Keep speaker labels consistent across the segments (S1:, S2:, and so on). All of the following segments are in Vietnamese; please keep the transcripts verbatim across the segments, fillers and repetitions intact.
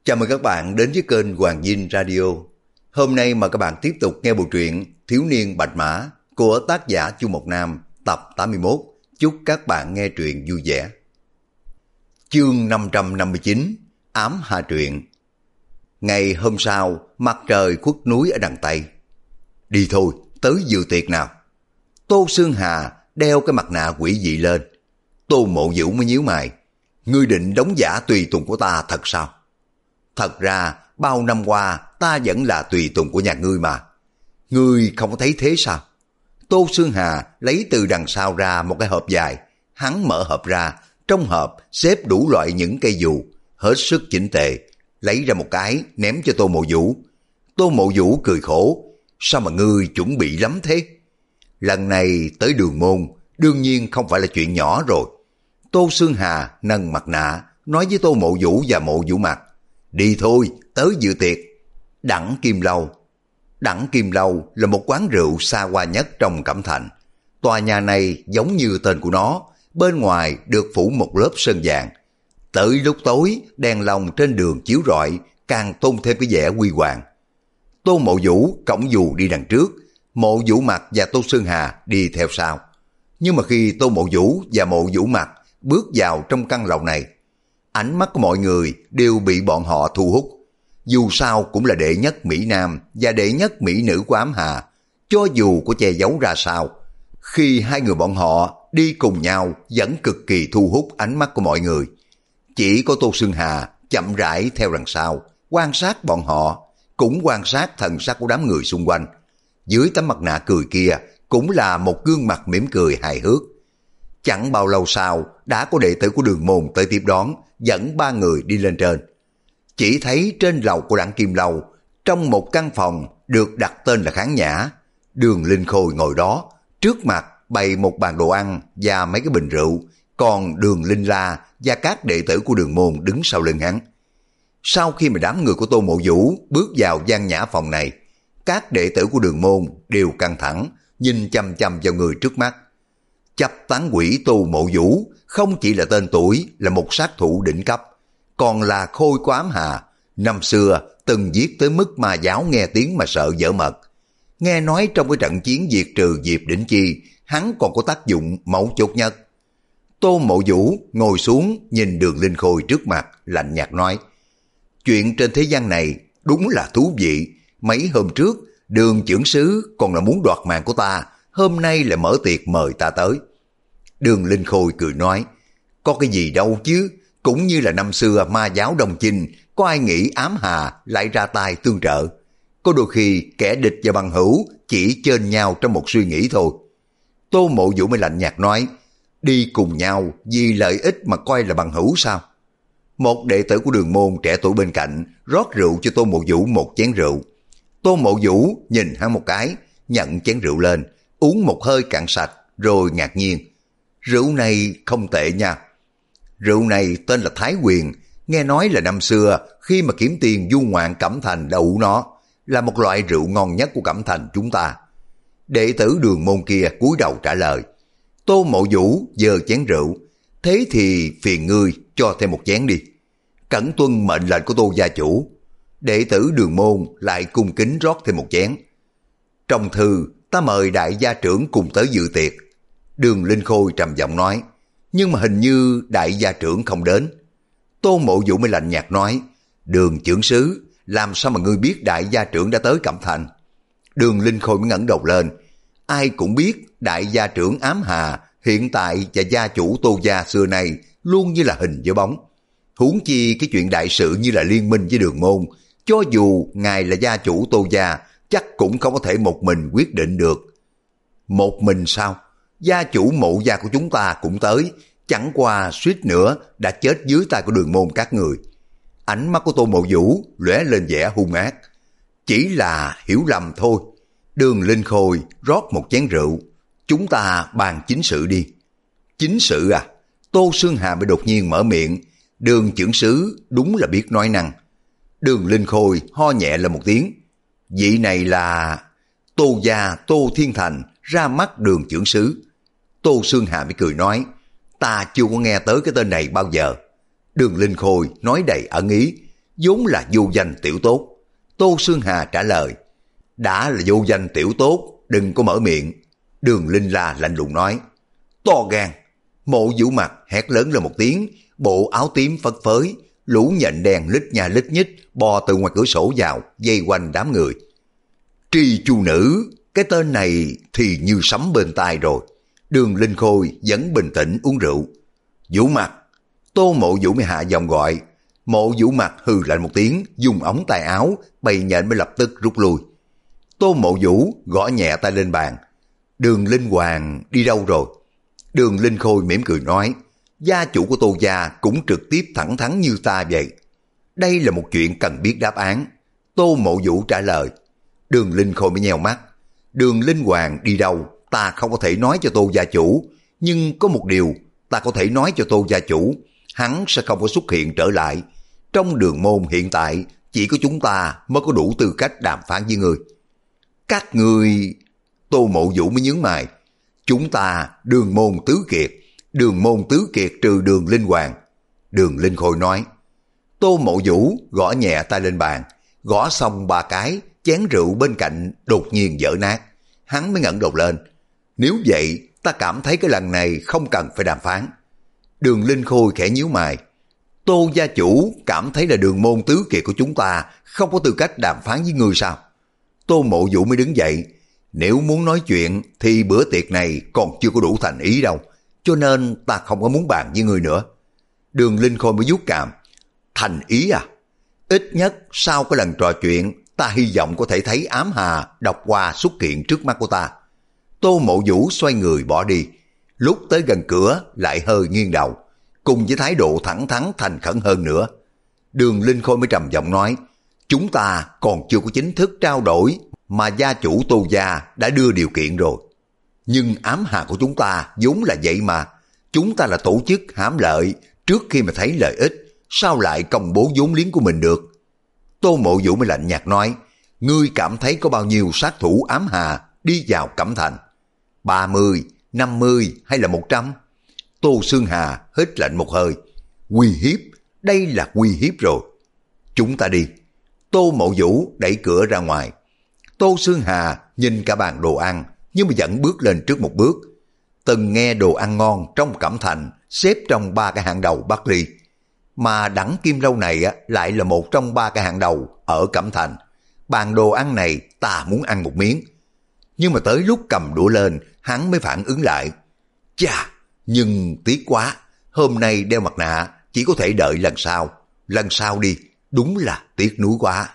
S1: Chào mừng các bạn đến với kênh Hoàng Dinh Radio. Hôm nay mời các bạn tiếp tục nghe bộ truyện Thiếu niên Bạch Mã của tác giả Chu Mộc Nam tập tám mươi mốt. Chúc các bạn nghe truyện vui vẻ. Chương năm trăm năm mươi chín, Ám Hà Truyện. Ngày hôm sau, mặt trời khuất núi ở đằng Tây. Đi thôi, tới dự tiệc nào. Tô Sương Hà đeo cái mặt nạ quỷ dị lên. Tô Mộ Vũ mới nhíu mày. Ngươi định đóng giả tùy tùng của ta thật sao? Thật ra, bao năm qua ta vẫn là tùy tùng của nhà ngươi mà. Ngươi không có thấy thế sao? Tô Sương Hà lấy từ đằng sau ra một cái hộp dài. Hắn mở hộp ra, trong hộp xếp đủ loại những cây dù, hết sức chỉnh tề. Lấy ra một cái, ném cho Tô Mộ Vũ. Tô Mộ Vũ cười khổ. Sao mà ngươi chuẩn bị lắm thế? Lần này tới Đường Môn, đương nhiên không phải là chuyện nhỏ rồi. Tô Sương Hà nâng mặt nạ, nói với Tô Mộ Vũ và Mộ Vũ Mặt. Đi thôi, tới dự tiệc. Đẳng Kim Lâu. Đẳng Kim Lâu là một quán rượu xa hoa nhất trong Cẩm Thành. Tòa nhà này giống như tên của nó, bên ngoài được phủ một lớp sơn vàng. Tới lúc tối, đèn lồng trên đường chiếu rọi, càng tôn thêm cái vẻ huy hoàng. Tô Mộ Vũ cõng dù đi đằng trước, Mộ Vũ Mặt và Tô Sương Hà đi theo sau. Nhưng mà khi Tô Mộ Vũ và Mộ Vũ Mặt bước vào trong căn lầu này, ánh mắt của mọi người đều bị bọn họ thu hút. Dù sao cũng là đệ nhất Mỹ Nam và đệ nhất Mỹ Nữ của Ám Hà, cho dù có che giấu ra sao. Khi hai người bọn họ đi cùng nhau vẫn cực kỳ thu hút ánh mắt của mọi người. Chỉ có Tô Sương Hà chậm rãi theo đằng sau, quan sát bọn họ, cũng quan sát thần sắc của đám người xung quanh. Dưới tấm mặt nạ cười kia cũng là một gương mặt mỉm cười hài hước. Chẳng bao lâu sau, đã có đệ tử của Đường Môn tới tiếp đón, dẫn ba người đi lên trên. Chỉ thấy trên lầu của Đặng Kim Lâu, trong một căn phòng được đặt tên là Khán Nhã, Đường Linh Khôi ngồi đó, trước mặt bày một bàn đồ ăn và mấy cái bình rượu, còn Đường Linh La và các đệ tử của Đường Môn đứng sau lưng hắn. Sau khi mà đám người của Tô Mộ Vũ bước vào gian nhã phòng này, các đệ tử của Đường Môn đều căng thẳng, nhìn chăm chăm vào người trước mắt. Chấp tán quỷ Tô Mộ Vũ không chỉ là tên tuổi là một sát thủ đỉnh cấp, còn là Khôi của Ám Hà, năm xưa từng giết tới mức mà giáo nghe tiếng mà sợ dở mật. Nghe nói trong cái trận chiến diệt trừ Diệp Đỉnh Chi, hắn còn có tác dụng mấu chốt nhất. Tô Mộ Vũ ngồi xuống nhìn Đường Linh Khôi trước mặt, lạnh nhạt nói: chuyện trên thế gian này đúng là thú vị. Mấy hôm trước Đường chưởng sứ còn là muốn đoạt mạng của ta, hôm nay lại mở tiệc mời ta tới. Đường Linh Khôi cười nói: có cái gì đâu chứ, cũng như là năm xưa ma giáo Đông Chinh, có ai nghĩ Ám Hà lại ra tay tương trợ. Có đôi khi kẻ địch và bằng hữu chỉ chênh nhau trong một suy nghĩ thôi. Tô Mộ Vũ mới lạnh nhạt nói: đi cùng nhau vì lợi ích mà coi là bằng hữu sao? Một đệ tử của Đường Môn trẻ tuổi bên cạnh rót rượu cho Tô Mộ Vũ một chén rượu. Tô Mộ Vũ nhìn hắn một cái, nhận chén rượu lên, uống một hơi cạn sạch, rồi ngạc nhiên: rượu này không tệ nha. Rượu này tên là Thái Huyền, nghe nói là năm xưa khi mà kiếm tiền du ngoạn Cẩm Thành đã uống nó, là một loại rượu ngon nhất của Cẩm Thành chúng ta. Đệ tử Đường Môn kia cúi đầu trả lời. Tô Mộ Vũ giơ chén rượu: thế thì phiền ngươi cho thêm một chén đi. Cẩn tuân mệnh lệnh của Tô gia chủ. Đệ tử Đường Môn lại cung kính rót thêm một chén. Trong thư ta mời đại gia trưởng cùng tới dự tiệc. Đường Linh Khôi trầm giọng nói: nhưng mà hình như đại gia trưởng không đến. Tô Mộ Vũ mới lạnh nhạt nói: Đường chưởng sứ, làm sao mà ngươi biết đại gia trưởng đã tới Cẩm Thành? Đường Linh Khôi mới ngẩng đầu lên: ai cũng biết đại gia trưởng Ám Hà hiện tại và gia chủ Tô gia xưa nay luôn như là hình với bóng. Huống chi cái chuyện đại sự như là liên minh với Đường Môn, cho dù ngài là gia chủ Tô gia chắc cũng không có thể một mình quyết định được. Một mình sao? Gia chủ Mộ gia của chúng ta cũng tới, chẳng qua suýt nữa đã chết dưới tay của Đường Môn các người. Ánh mắt của Tô Mộ Vũ lóe lên vẻ hung ác. Chỉ là hiểu lầm thôi. Đường Linh Khôi rót một chén rượu. Chúng ta bàn chính sự đi. Chính sự à? Tô Sương Hà mới đột nhiên mở miệng. Đường chưởng sứ đúng là biết nói năng. Đường Linh Khôi ho nhẹ lên một tiếng. Vị này là Tô gia Tô Thiên Thành ra mắt Đường chưởng sứ. Tô Sương Hà mới cười nói: ta chưa có nghe tới cái tên này bao giờ. Đường Linh Khôi nói đầy ẩn ý: vốn là vô danh tiểu tốt. Tô Xương Hà trả lời, đã là vô danh tiểu tốt, đừng có mở miệng. Đường Linh La lạnh lùng nói, to gan. Mộ Vũ Mặt hét lớn lên một tiếng, bộ áo tím phất phới, lũ nhện đen lít nha lít nhít bò từ ngoài cửa sổ vào, vây quanh đám người. Tri Chu Nữ, cái tên này thì như sấm bên tai rồi. Đường Linh Khôi vẫn bình tĩnh uống rượu. Vũ Mặt. Tô Mộ Vũ mới hạ giọng gọi. Mộ Vũ Mặt hừ lạnh một tiếng, dùng ống tay áo, bầy nhện mới lập tức rút lui. Tô Mộ Vũ gõ nhẹ tay lên bàn. Đường Linh Hoàng đi đâu rồi? Đường Linh Khôi mỉm cười nói, gia chủ của Tô gia cũng trực tiếp thẳng thắn như ta vậy. Đây là một chuyện cần biết đáp án. Tô Mộ Vũ trả lời. Đường Linh Khôi mới nheo mắt. Đường Linh Hoàng đi đâu ta không có thể nói cho Tô gia chủ, nhưng có một điều ta có thể nói cho Tô gia chủ, hắn sẽ không có xuất hiện trở lại. Trong đường môn hiện tại chỉ có chúng ta mới có đủ tư cách đàm phán với người. Các người... Tô Mộ Vũ mới nhướng mày. Chúng ta đường môn tứ kiệt, đường môn tứ kiệt trừ Đường Linh Hoàng. Đường Linh Khôi nói. Tô Mộ Vũ gõ nhẹ tay lên bàn, gõ xong ba cái, chén rượu bên cạnh đột nhiên vỡ nát. Hắn mới ngẩng đầu lên. Nếu vậy ta cảm thấy cái lần này không cần phải đàm phán. Đường Linh Khôi khẽ nhíu mày. Tô gia chủ cảm thấy là đường môn tứ kiệt của chúng ta không có tư cách đàm phán với ngươi sao? Tô Mộ Vũ mới đứng dậy. Nếu muốn nói chuyện thì bữa tiệc này còn chưa có đủ thành ý đâu, cho nên ta không có muốn bàn với ngươi nữa. Đường Linh Khôi mới vuốt cằm. Thành ý à? Ít nhất sau cái lần trò chuyện, ta hy vọng có thể thấy ám hà độc hoa xuất hiện trước mắt của ta. Tô Mộ Vũ xoay người bỏ đi. Lúc tới gần cửa lại hơi nghiêng đầu, cùng với thái độ thẳng thắn thành khẩn hơn nữa. Đường Linh Khôi mới trầm giọng nói, chúng ta còn chưa có chính thức trao đổi mà gia chủ Tô gia đã đưa điều kiện rồi. Nhưng ám hà của chúng ta vốn là vậy mà. Chúng ta là tổ chức hám lợi, trước khi mà thấy lợi ích, sao lại công bố vốn liếng của mình được? Tô Mộ Vũ mới lạnh nhạt nói, ngươi cảm thấy có bao nhiêu sát thủ ám hà đi vào Cẩm Thành? ba mươi, năm mươi hay là một trăm? Tô Xương Hà hít lạnh một hơi. Uy hiếp, đây là uy hiếp rồi. Chúng ta đi. Tô Mộ Vũ đẩy cửa ra ngoài. Tô Xương Hà nhìn cả bàn đồ ăn, nhưng mà vẫn bước lên trước một bước. Từng nghe đồ ăn ngon trong Cẩm Thành xếp trong ba cái hạng đầu Bắc Ly, mà Đẳng Kim Lâu này á, lại là một trong ba cái hạng đầu ở Cẩm Thành. Bàn đồ ăn này ta muốn ăn một miếng. Nhưng mà tới lúc cầm đũa lên, hắn mới phản ứng lại. Chà, nhưng tiếc quá, hôm nay đeo mặt nạ, chỉ có thể đợi lần sau. Lần sau đi, đúng là tiếc nuối quá.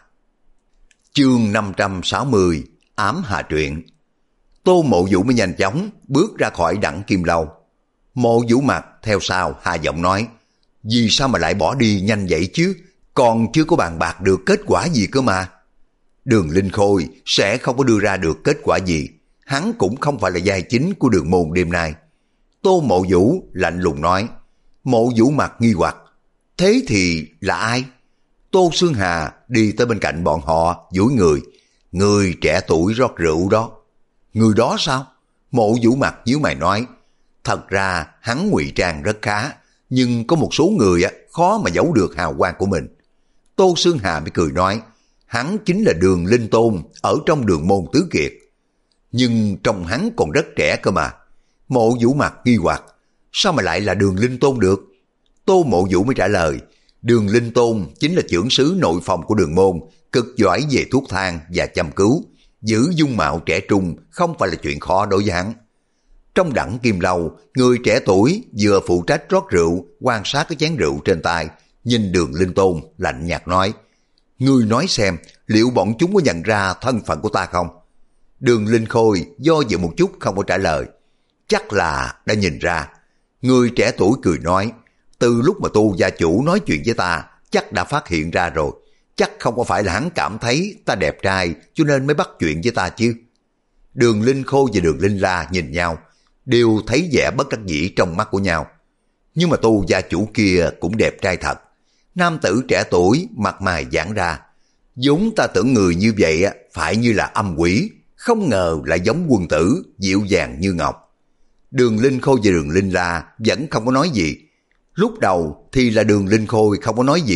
S1: Chương năm trăm sáu mươi, ám hà truyện. Tô Mộ Vũ mới nhanh chóng bước ra khỏi Đẳng Kim Lâu. Mộ Vũ Mặt theo sau hạ giọng nói, vì sao mà lại bỏ đi nhanh vậy chứ, còn chưa có bàn bạc được kết quả gì cơ mà. Đường Linh Khôi sẽ không có đưa ra được kết quả gì, hắn cũng không phải là vai chính của đường môn đêm nay. Tô Mộ Vũ lạnh lùng nói. Mộ Vũ Mặt nghi hoặc, thế thì là ai? Tô Xương Hà đi tới bên cạnh bọn họ, duỗi người. Người trẻ tuổi rót rượu đó. Người đó sao? Mộ Vũ Mặt nhíu mày nói. Thật ra hắn ngụy trang rất khá, nhưng có một số người khó mà giấu được hào quang của mình. Tô Xương Hà mới cười nói, hắn chính là Đường Linh Tôn ở trong đường môn tứ kiệt. Nhưng trong hắn còn rất trẻ cơ mà. Mộ Vũ Mặt nghi hoặc, sao mà lại là Đường Linh Tôn được? Tô Mộ Vũ mới trả lời, Đường Linh Tôn chính là chưởng sứ nội phòng của đường môn, cực giỏi về thuốc thang và chăm cứu. Giữ dung mạo trẻ trung không phải là chuyện khó đối với hắn. Trong Đẳng Kim Lâu, người trẻ tuổi vừa phụ trách rót rượu, quan sát cái chén rượu trên tay, nhìn Đường Linh Tôn lạnh nhạt nói, ngươi nói xem liệu bọn chúng có nhận ra thân phận của ta không? Đường Linh Khôi do dự một chút không có trả lời. Chắc là đã nhìn ra. Người trẻ tuổi cười nói, từ lúc mà Tô gia chủ nói chuyện với ta, chắc đã phát hiện ra rồi. Chắc không có phải là hắn cảm thấy ta đẹp trai cho nên mới bắt chuyện với ta chứ. Đường Linh Khôi và Đường Linh La nhìn nhau, đều thấy vẻ bất đắc dĩ trong mắt của nhau. Nhưng mà Tô gia chủ kia cũng đẹp trai thật. Nam tử trẻ tuổi mặt mày giãn ra. Vốn ta tưởng người như vậy phải như là âm quỷ, không ngờ lại giống quân tử, dịu dàng như ngọc. Đường Linh Khôi và Đường Linh La vẫn không có nói gì. Lúc đầu thì là Đường Linh Khôi không có nói gì,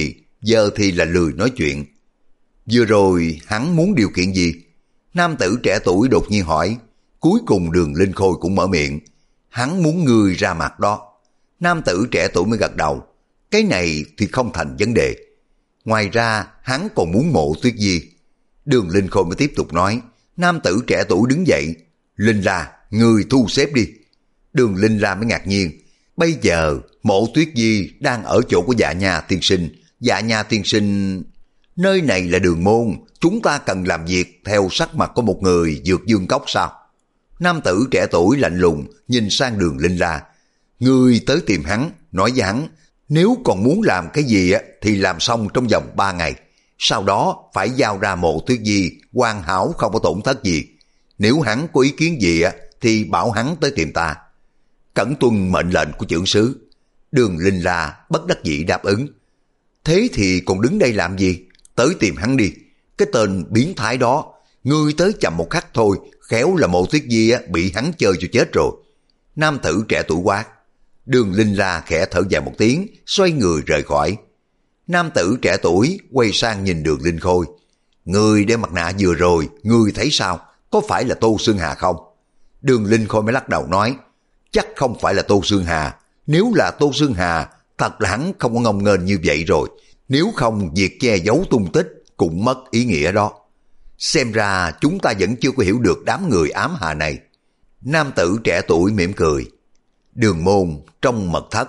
S1: giờ thì là lười nói chuyện. Vừa rồi hắn muốn điều kiện gì? Nam tử trẻ tuổi đột nhiên hỏi. Cuối cùng Đường Linh Khôi cũng mở miệng. Hắn muốn ngươi ra mặt đó. Nam tử trẻ tuổi mới gật đầu. Cái này thì không thành vấn đề. Ngoài ra hắn còn muốn Mộ Tuyết Di. Đường Linh Khôi mới tiếp tục nói. Nam tử trẻ tuổi đứng dậy. Linh La, ngươi thu xếp đi. Đường Linh La mới ngạc nhiên. Bây giờ Mộ Tuyết Di đang ở chỗ của Dạ Nha tiên sinh. Dạ Nha tiên sinh... Nơi này là đường môn, chúng ta cần làm việc theo sắc mặt của một người dược dương cốc sao? Nam tử trẻ tuổi lạnh lùng nhìn sang Đường Linh La. Ngươi tới tìm hắn, nói với hắn, nếu còn muốn làm cái gì thì làm xong trong vòng ba ngày. Sau đó phải giao ra Mộ Tuyết Di, hoàn hảo không có tổn thất gì. Nếu hắn có ý kiến gì thì bảo hắn tới tìm ta. Cẩn tuân mệnh lệnh của chưởng sứ. Đường Linh La bất đắc dĩ đáp ứng. Thế thì còn đứng đây làm gì? Tới tìm hắn đi. Cái tên biến thái đó, ngươi tới chậm một khắc thôi, khéo là Mộ Tuyết Di bị hắn chơi cho chết rồi. Nam tử trẻ tuổi quát. Đường Linh La khẽ thở dài một tiếng, xoay người rời khỏi. Nam tử trẻ tuổi quay sang nhìn Đường Linh Khôi. Ngươi đeo mặt nạ vừa rồi, ngươi thấy sao? Có phải là Tô Xương Hà không? Đường Linh Khôi mới lắc đầu nói. Chắc không phải là Tô Xương Hà. Nếu là Tô Xương Hà, thật là hắn không có ngông nghênh như vậy rồi. Nếu không, việc che giấu tung tích cũng mất ý nghĩa đó. Xem ra chúng ta vẫn chưa có hiểu được đám người ám hà này. Nam tử trẻ tuổi mỉm cười. Đường môn trong mật thất.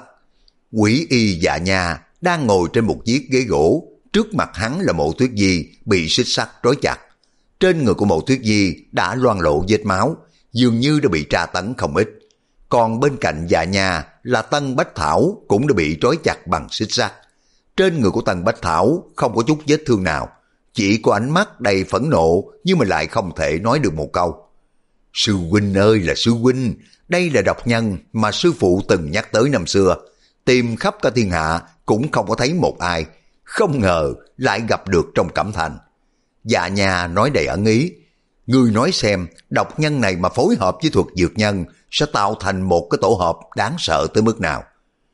S1: Quỷ y Dạ Nha đang ngồi trên một chiếc ghế gỗ. Trước mặt hắn là Mộ Tuyết Di bị xích sắt trói chặt. Trên người của Mộ Tuyết Di đã loang lộ vết máu, dường như đã bị tra tấn không ít. Còn bên cạnh Dạ Nha là Tân Bách Thảo cũng đã bị trói chặt bằng xích sắt. Trên người của Tân Bách Thảo không có chút vết thương nào, chỉ có ánh mắt đầy phẫn nộ nhưng mà lại không thể nói được một câu. Sư huynh ơi là sư huynh, đây là độc nhân mà sư phụ từng nhắc tới năm xưa, tìm khắp cả thiên hạ cũng không có thấy một ai, không ngờ lại gặp được trong Cẩm Thành. Dạ Nha nói đầy ẩn ý. Ngươi nói xem, độc nhân này mà phối hợp với thuật dược nhân sẽ tạo thành một cái tổ hợp đáng sợ tới mức nào.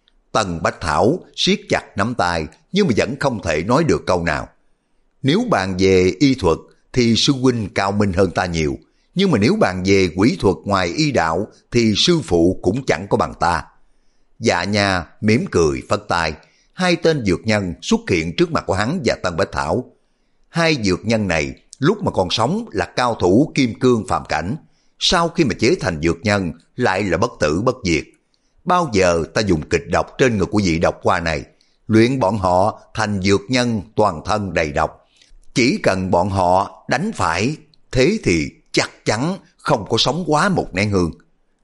S1: Tần Bách Thảo siết chặt nắm tay nhưng mà vẫn không thể nói được câu nào. Nếu bàn về y thuật thì sư huynh cao minh hơn ta nhiều, nhưng mà nếu bàn về quỷ thuật ngoài y đạo thì sư phụ cũng chẳng có bằng ta. Dạ Nha mỉm cười phất tay, hai tên dược nhân xuất hiện trước mặt của hắn và Tần Bách Thảo. Hai dược nhân này lúc mà còn sống là cao thủ kim cương phàm cảnh, sau khi mà chế thành dược nhân lại là bất tử bất diệt. Bao giờ ta dùng kịch độc trên người của vị độc qua này, luyện bọn họ thành dược nhân toàn thân đầy độc. Chỉ cần bọn họ đánh phải, thế thì chắc chắn không có sống quá một nén hương.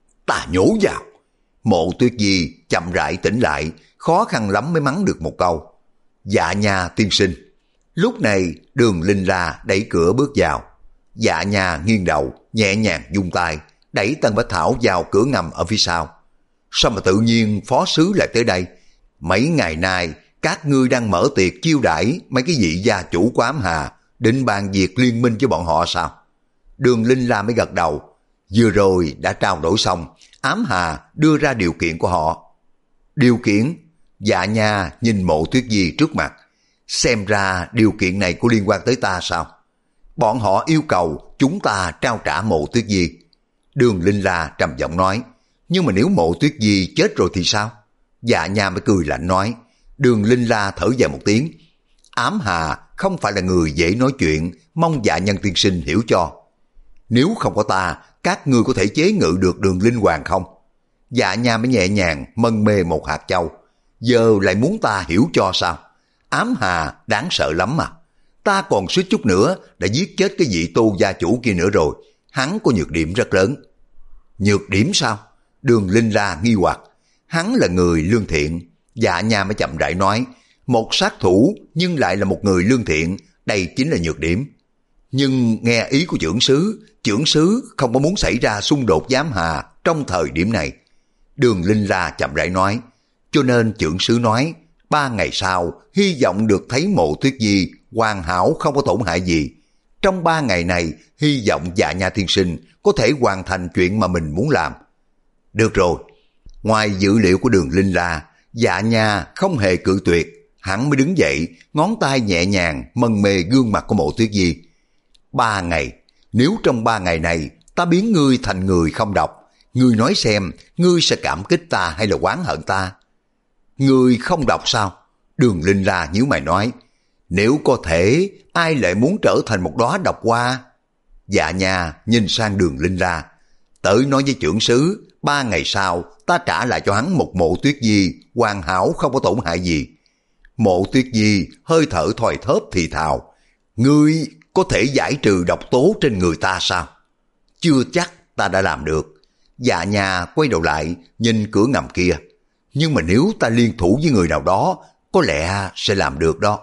S1: Ta nhổ vào. Mộ Tuyết Di chậm rãi tỉnh lại, khó khăn lắm mới mắng được một câu. Dạ Nha tiên sinh. Lúc này Đường Linh La đẩy cửa bước vào. Dạ Nha nghiêng đầu, nhẹ nhàng vung tay, đẩy Tân Bách Thảo vào cửa ngầm ở phía sau. Sao mà tự nhiên phó sứ lại tới đây? Mấy ngày nay các ngươi đang mở tiệc chiêu đãi mấy cái vị gia chủ của ám hà, định bàn việc liên minh với bọn họ sao? Đường Linh La mới gật đầu. Vừa rồi đã trao đổi xong, ám hà đưa ra điều kiện của họ. Điều kiện? Dạ Nha nhìn Mộ Tuyết Di trước mặt. Xem ra điều kiện này có liên quan tới ta sao? Bọn họ yêu cầu chúng ta trao trả Mộ Tuyết Di. Đường Linh La trầm giọng nói. Nhưng mà nếu Mộ Tuyết Di chết rồi thì sao? Dạ Nha mới cười lạnh nói. Đường Linh La thở dài một tiếng. Ám hà không phải là người dễ nói chuyện, mong Dạ Nhân tiên sinh hiểu cho. Nếu không có ta, các ngươi có thể chế ngự được Đường Linh Hoàng không? Dạ Nha mới nhẹ nhàng mân mê một hạt châu. Giờ lại muốn ta hiểu cho sao? Ám hà đáng sợ lắm mà. Ta còn suýt chút nữa đã giết chết cái vị Tô gia chủ kia nữa rồi. Hắn có nhược điểm rất lớn. Nhược điểm sao? Đường Linh La nghi hoặc. Hắn là người lương thiện. Dạ Nha mới chậm rãi nói. Một sát thủ nhưng lại là một người lương thiện, đây chính là nhược điểm. Nhưng nghe ý của chưởng sứ, chưởng sứ không có muốn xảy ra xung đột giám hà trong thời điểm này. Đường Linh La chậm rãi nói. Cho nên chưởng sứ nói, ba ngày sau hy vọng được thấy Mộ Tuyết Di hoàn hảo không có tổn hại gì. Trong ba ngày này hy vọng Dạ Nha tiên sinh có thể hoàn thành chuyện mà mình muốn làm. Được rồi. Ngoài dữ liệu của Đường Linh La, Dạ Nha không hề cự tuyệt. Hắn mới đứng dậy, ngón tay nhẹ nhàng mân mê gương mặt của Mộ Tuyết Nhi. Ba ngày, nếu trong ba ngày này ta biến ngươi thành người không độc, ngươi nói xem, ngươi sẽ cảm kích ta hay là oán hận ta? Ngươi không độc sao? Đường Linh La nhíu mày nói, nếu có thể, ai lại muốn trở thành một đóa độc hoa? Dạ nhà nhìn sang Đường Linh La, tới nói với trưởng sứ, ba ngày sau ta trả lại cho hắn một Mộ Tuyết Nhi hoàn hảo không có tổn hại gì. Mộ Tuyết Nhi hơi thở thoi thóp thì thào, ngươi có thể giải trừ độc tố trên người ta sao? Chưa chắc ta đã làm được. Dạ nhà quay đầu lại nhìn cửa ngầm kia, nhưng mà nếu ta liên thủ với người nào đó, có lẽ sẽ làm được đó.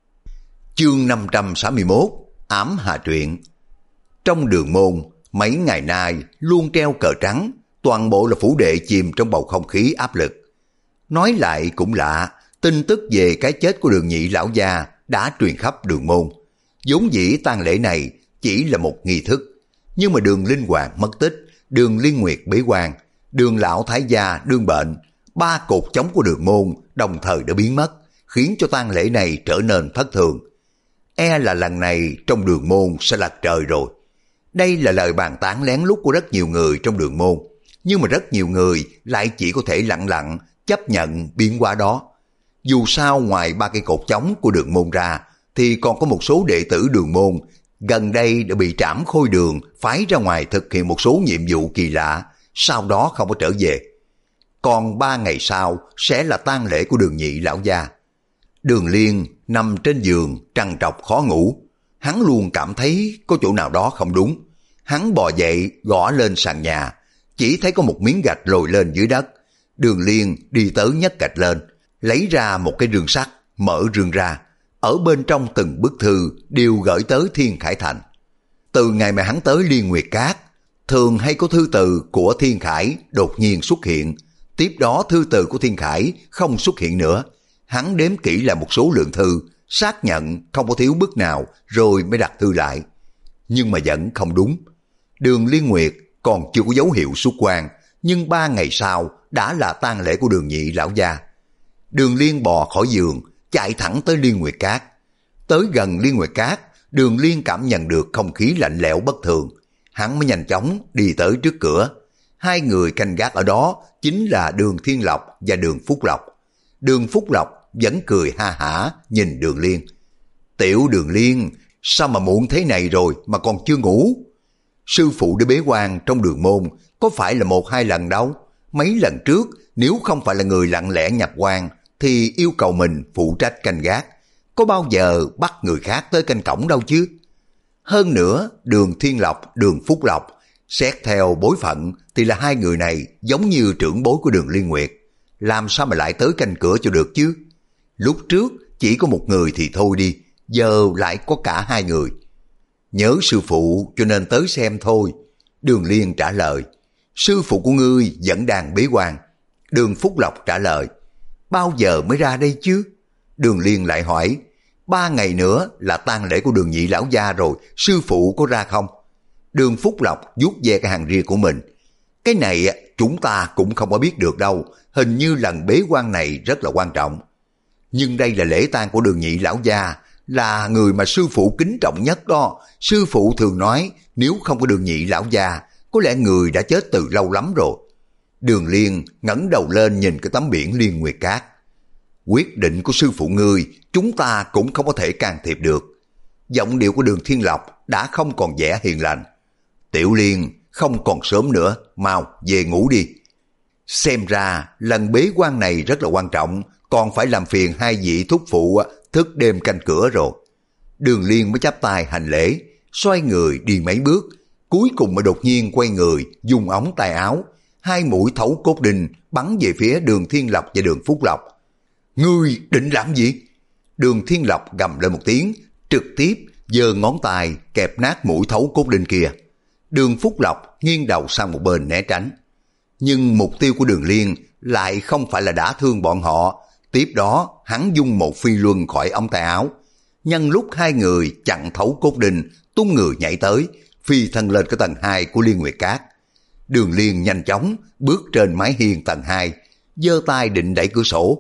S1: Chương năm trăm sáu mươi mốt, ám hà truyện. Trong đường môn, mấy ngày nay luôn treo cờ trắng, toàn bộ là phủ đệ chìm trong bầu không khí áp lực. Nói lại cũng lạ, tin tức về cái chết của Đường Nhị lão gia đã truyền khắp đường môn. Vốn dĩ tang lễ này chỉ là một nghi thức, nhưng mà Đường Linh Hoàng mất tích, Đường Liên Nguyệt bế quan, Đường lão thái gia đương bệnh, ba cột chống của đường môn đồng thời đã biến mất, khiến cho tang lễ này trở nên thất thường. E là lần này trong đường môn sẽ lật trời rồi. Đây là lời bàn tán lén lút của rất nhiều người trong đường môn, nhưng mà rất nhiều người lại chỉ có thể lặng lặng chấp nhận biến hóa đó. Dù sao ngoài ba cây cột chống của đường môn ra, thì còn có một số đệ tử đường môn gần đây đã bị Trảm Khôi Đường phái ra ngoài thực hiện một số nhiệm vụ kỳ lạ, sau đó không có trở về. Còn ba ngày sau sẽ là tang lễ của Đường Nhị lão gia. Đường Liên nằm trên giường trằn trọc khó ngủ, hắn luôn cảm thấy có chỗ nào đó không đúng. Hắn bò dậy gõ lên sàn nhà, chỉ thấy có một miếng gạch lồi lên dưới đất. Đường Liên đi tới nhấc gạch lên, lấy ra một cái rương sắt, mở rương ra. Ở bên trong từng bức thư đều gửi tới Thiên Khải Thành. Từ ngày mà hắn tới Liên Nguyệt Cát, thường hay có thư từ của Thiên Khải đột nhiên xuất hiện. Tiếp đó thư từ của Thiên Khải không xuất hiện nữa. Hắn đếm kỹ là một số lượng thư, xác nhận không có thiếu bức nào rồi mới đặt thư lại. Nhưng mà vẫn không đúng. Đường Liên Nguyệt còn chưa có dấu hiệu xuất quan, nhưng ba ngày sau đã là tang lễ của Đường Nhị lão gia. Đường Liên bò khỏi giường, chạy thẳng tới Liên Nguyệt Cát. Tới gần Liên Nguyệt Cát, Đường Liên cảm nhận được không khí lạnh lẽo bất thường. Hắn mới nhanh chóng đi tới trước cửa. Hai người canh gác ở đó chính là Đường Thiên Lộc và Đường Phúc Lộc. Đường Phúc Lộc vẫn cười ha hả nhìn Đường Liên. Tiểu Đường Liên, sao mà muộn thế này rồi mà còn chưa ngủ? Sư phụ để bế quan trong đường môn có phải là một hai lần đâu. Mấy lần trước nếu không phải là người lặng lẽ nhập quan thì yêu cầu mình phụ trách canh gác, có bao giờ bắt người khác tới canh cổng đâu chứ. Hơn nữa Đường Thiên Lộc, Đường Phúc Lộc, xét theo bối phận thì là hai người này giống như trưởng bối của Đường Liên Nguyệt, làm sao mà lại tới canh cửa cho được chứ. Lúc trước chỉ có một người thì thôi đi, giờ lại có cả hai người. Nhớ sư phụ cho nên tới xem thôi. Đường Liên trả lời. Sư phụ của ngươi vẫn đang bế quan. Đường Phúc Lộc trả lời. Bao giờ mới ra đây chứ? Đường Liên lại hỏi. Ba ngày nữa là tang lễ của Đường Nhị lão gia rồi, sư phụ có ra không? Đường Phúc Lộc vuốt ve cái hàng ria của mình. Cái này chúng ta cũng không có biết được đâu, hình như lần bế quan này rất là quan trọng. Nhưng đây là lễ tang của Đường Nhị lão gia, là người mà sư phụ kính trọng nhất đó. Sư phụ thường nói nếu không có Đường Nhị lão gia, có lẽ người đã chết từ lâu lắm rồi. Đường Liên ngẩng đầu lên nhìn cái tấm biển Liên Nguyệt Cát. Quyết định của sư phụ ngươi chúng ta cũng không có thể can thiệp được. Giọng điệu của Đường Thiên Lộc đã không còn vẻ hiền lành. Tiểu Liên, không còn sớm nữa, mau về ngủ đi. Xem ra lần bế quan này rất là quan trọng, còn phải làm phiền hai vị thúc phụ thức đêm canh cửa rồi. Đường Liên mới chắp tay hành lễ, xoay người đi mấy bước, cuối cùng mới đột nhiên quay người, dùng ống tay áo, hai mũi thấu cốt đinh bắn về phía Đường Thiên Lộc và Đường Phúc Lộc. Ngươi định làm gì? Đường Thiên Lộc gầm lên một tiếng, trực tiếp giơ ngón tay kẹp nát mũi thấu cốt đinh kia. Đường Phúc Lộc nghiêng đầu sang một bên né tránh. Nhưng mục tiêu của Đường Liên lại không phải là đả thương bọn họ. Tiếp đó hắn dung một phi luân khỏi ống tay áo. Nhân lúc hai người chặn thấu cốt đinh, tung người nhảy tới, phi thân lên cái tầng hai của Liên Nguyệt Cát. Đường Liên nhanh chóng bước trên mái hiên tầng hai, giơ tay định đẩy cửa sổ.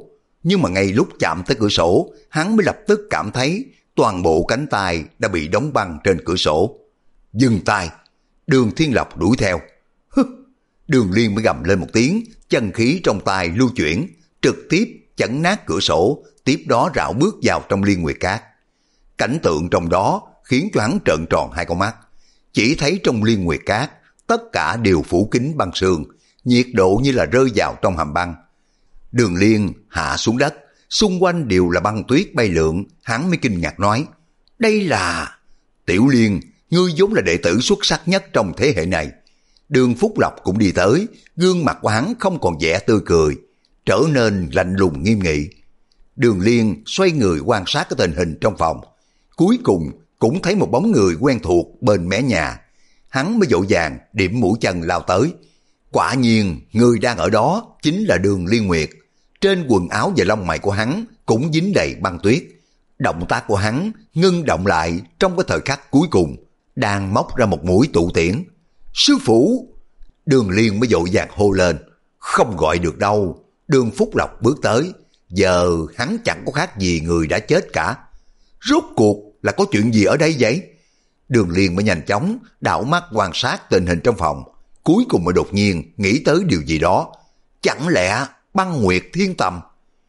S1: Nhưng mà ngay lúc chạm tới cửa sổ, hắn mới lập tức cảm thấy toàn bộ cánh tay đã bị đóng băng trên cửa sổ. Dừng tay, Đường Thiên Lộc đuổi theo. Hứ, Đường Liên mới gầm lên một tiếng, chân khí trong tay lưu chuyển, trực tiếp chấn nát cửa sổ, tiếp đó rảo bước vào trong Liên Nguyệt Cát. Cảnh tượng trong đó khiến cho hắn trợn tròn hai con mắt. Chỉ thấy trong Liên Nguyệt Cát, tất cả đều phủ kín băng sương, nhiệt độ như là rơi vào trong hầm băng. Đường Liên hạ xuống đất, xung quanh đều là băng tuyết bay lượn, hắn mới kinh ngạc nói, đây là... Tiểu Liên, ngươi vốn là đệ tử xuất sắc nhất trong thế hệ này. Đường Phúc Lộc cũng đi tới, gương mặt của hắn không còn vẻ tươi cười, trở nên lạnh lùng nghiêm nghị. Đường Liên xoay người quan sát cái tình hình trong phòng, cuối cùng cũng thấy một bóng người quen thuộc bên mé nhà. Hắn mới vội vàng điểm mũi chân lao tới. Quả nhiên người đang ở đó chính là Đường Liên Nguyệt. Trên quần áo và lông mày của hắn cũng dính đầy băng tuyết. Động tác của hắn ngưng động lại trong cái thời khắc cuối cùng, đang móc ra một mũi tụ tiễn. Sư phụ! Đường Liên mới vội vàng hô lên. Không gọi được đâu. Đường Phúc Lộc bước tới. Giờ hắn chẳng có khác gì người đã chết cả. Rốt cuộc là có chuyện gì ở đây vậy? Đường Liên mới nhanh chóng đảo mắt quan sát tình hình trong phòng, cuối cùng mới đột nhiên nghĩ tới điều gì đó. Chẳng lẽ Băng Nguyệt Thiên Tầm?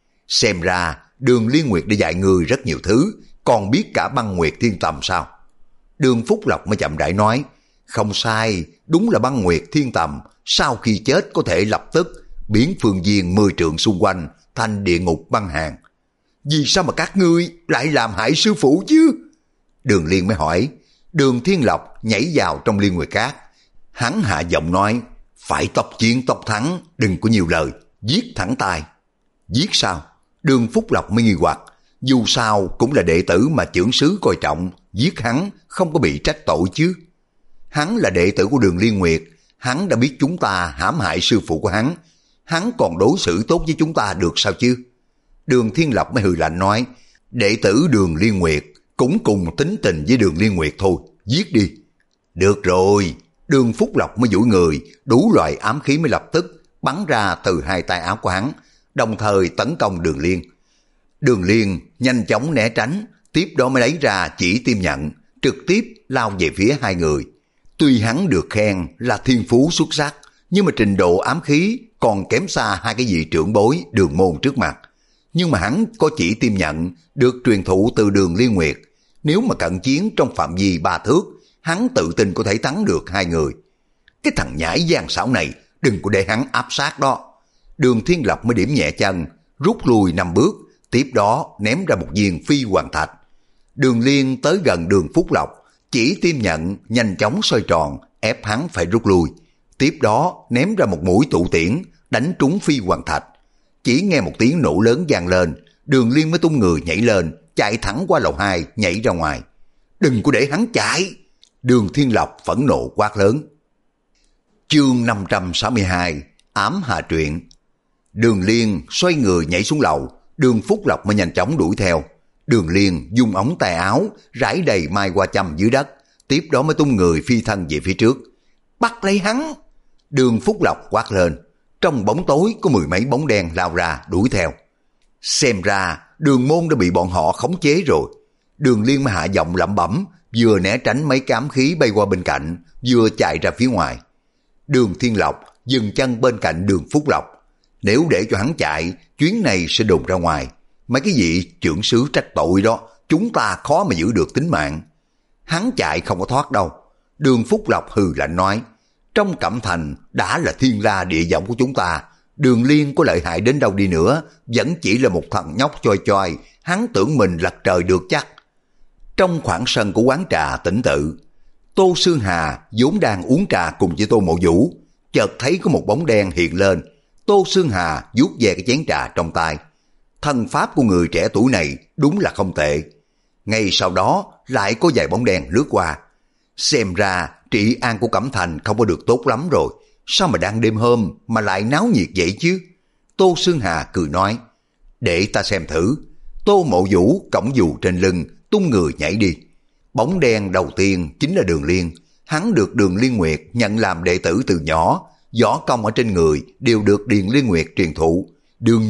S1: Xem ra Đường Liên Nguyệt đã dạy người rất nhiều thứ, còn biết cả Băng Nguyệt Thiên Tầm sao? Đường Phúc Lộc mới chậm rãi nói, không sai, đúng là Băng Nguyệt Thiên Tầm sau khi chết có thể lập tức biến phương viên mười trượng xung quanh thành địa ngục băng hàn. Vì sao mà các ngươi lại làm hại sư phụ chứ? Đường Liên mới hỏi. Đường Thiên Lộc nhảy vào trong Liên Nguyệt Cát. Hắn hạ giọng nói, phải tốc chiến tốc thắng, đừng có nhiều lời, giết thẳng tay. Giết sao? Đường Phúc Lộc mới nghi hoặc, dù sao cũng là đệ tử mà chưởng sứ coi trọng, giết hắn không có bị trách tội chứ. Hắn là đệ tử của Đường Liên Nguyệt, hắn đã biết chúng ta hãm hại sư phụ của hắn, hắn còn đối xử tốt với chúng ta được sao chứ? Đường Thiên Lộc mới hừ lạnh nói, đệ tử Đường Liên Nguyệt cũng cùng tính tình với Đường Liên Nguyệt thôi, giết đi. Được rồi. Đường Phúc Lộc mới duỗi người, đủ loại ám khí mới lập tức bắn ra từ hai tay áo của hắn, đồng thời tấn công Đường Liên. Đường Liên nhanh chóng né tránh, tiếp đó mới lấy ra chỉ tim nhận, trực tiếp lao về phía hai người. Tuy hắn được khen là thiên phú xuất sắc, nhưng mà trình độ ám khí còn kém xa hai cái vị trưởng bối Đường môn trước mặt. Nhưng mà hắn có chỉ tim nhận được truyền thụ từ Đường Liên Nguyệt, nếu mà cận chiến trong phạm vi ba thước, hắn tự tin có thể thắng được hai người. Cái thằng nhãi gian xảo này, đừng có để hắn áp sát đó. Đường Thiên Lộc mới điểm nhẹ chân, rút lui năm bước, tiếp đó ném ra một viên phi hoàng thạch. Đường Liên tới gần Đường Phúc Lộc, chỉ tim nhận nhanh chóng xoay tròn, ép hắn phải rút lui. Tiếp đó ném ra một mũi tụ tiễn, đánh trúng phi hoàng thạch. Chỉ nghe một tiếng nổ lớn vang lên, Đường Liên mới tung người nhảy lên, chạy thẳng qua lầu hai, nhảy ra ngoài. Đừng có để hắn chạy! Đường Thiên Lộc phẫn nộ quát lớn. Chương năm trăm sáu mươi hai, ám hà truyện. Đường Liên xoay người nhảy xuống lầu, Đường Phúc Lộc mới nhanh chóng đuổi theo. Đường Liên dung ống tay áo, rải đầy mai hoa châm dưới đất, tiếp đó mới tung người phi thân về phía trước. Bắt lấy hắn! Đường Phúc Lộc quát lên. Trong bóng tối có mười mấy bóng đen lao ra đuổi theo. Xem ra Đường môn đã bị bọn họ khống chế rồi. Đường Liên mới hạ giọng lẩm bẩm, vừa né tránh mấy cái ám khí bay qua bên cạnh, vừa chạy ra phía ngoài. Đường Thiên Lộc dừng chân bên cạnh Đường Phúc Lộc. Nếu để cho hắn chạy, chuyến này sẽ đồn ra ngoài. Mấy cái vị trưởng sứ trách tội đó, chúng ta khó mà giữ được tính mạng. Hắn chạy không có thoát đâu. Đường Phúc Lộc hừ lạnh nói, trong Cẩm Thành đã là thiên la địa võng của chúng ta, Đường Liên có lợi hại đến đâu đi nữa, vẫn chỉ là một thằng nhóc choi choi, hắn tưởng mình lật trời được chắc. Trong khoảng sân của quán trà Tĩnh Tự, Tô Sương Hà vốn đang uống trà cùng với Tô Mộ Vũ, chợt thấy có một bóng đen hiện lên. Tô Sương Hà vuốt về cái chén trà trong tay. Thân pháp của người trẻ tuổi này đúng là không tệ. Ngay sau đó lại có vài bóng đen lướt qua. Xem ra trị an của Cẩm Thành không có được tốt lắm rồi. Sao mà đang đêm hôm mà lại náo nhiệt vậy chứ? Tô Sương Hà cười nói, để ta xem thử. Tô Mộ Vũ cõng dù trên lưng, tung người nhảy đi. Bóng đen đầu tiên chính là Đường Liên. Hắn được Đường Liên Nguyệt nhận làm đệ tử từ nhỏ, võ công ở trên người đều được Điền Liên Nguyệt truyền thụ. Đương nhiên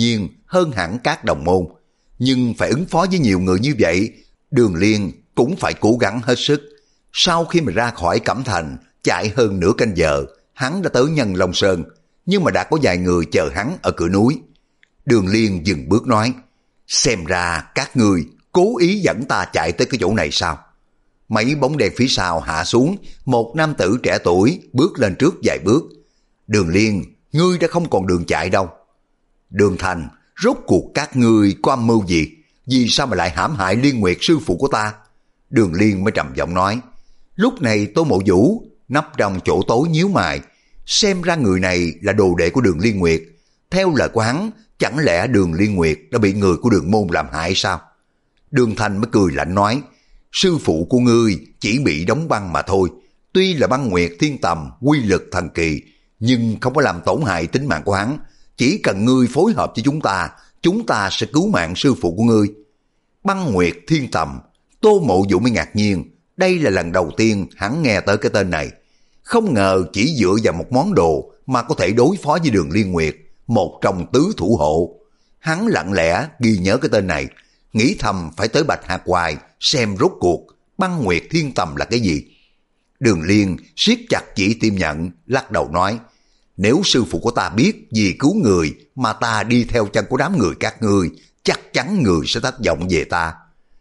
S1: hơn hẳn các đồng môn. Nhưng phải ứng phó với nhiều người như vậy, Đường Liên cũng phải cố gắng hết sức. Sau khi mà ra khỏi Cẩm Thành, chạy hơn nửa canh giờ, hắn đã tới Nhân Long Sơn, nhưng mà đã có vài người chờ hắn ở cửa núi. Đường Liên dừng bước nói, xem ra các ngươi cố ý dẫn ta chạy tới cái chỗ này sao? Mấy bóng đèn phía sau hạ xuống, một nam tử trẻ tuổi bước lên trước vài bước. Đường Liên, ngươi đã không còn đường chạy đâu. Đường Thành, rốt cuộc các ngươi có âm mưu gì? Vì sao mà lại hãm hại Liên Nguyệt sư phụ của ta? Đường Liên mới trầm giọng nói. Lúc này Tô Mộ Vũ nấp trong chỗ tối nhíu mày, xem ra người này là đồ đệ của Đường Liên Nguyệt. Theo lời của hắn, chẳng lẽ Đường Liên Nguyệt đã bị người của Đường môn làm hại sao? Đường Thành mới cười lạnh nói, sư phụ của ngươi chỉ bị đóng băng mà thôi. Tuy là băng nguyệt thiên tầm, quy lực thần kỳ, nhưng không có làm tổn hại tính mạng của hắn. Chỉ cần ngươi phối hợp với chúng ta, chúng ta sẽ cứu mạng sư phụ của ngươi. Băng nguyệt thiên tầm, Tô Mộ Vũ mới ngạc nhiên. Đây là lần đầu tiên hắn nghe tới cái tên này. Không ngờ chỉ dựa vào một món đồ mà có thể đối phó với Đường Liên Nguyệt, một trong tứ thủ hộ. Hắn lặng lẽ ghi nhớ cái tên này, nghĩ thầm phải tới Bạch Hạc Hoài xem rốt cuộc băng nguyệt thiên tầm là cái gì. Đường Liên siết chặt chỉ tim nhận, lắc đầu nói, nếu sư phụ của ta biết vì cứu người mà ta đi theo chân của đám người các ngươi, chắc chắn người sẽ thất vọng về ta.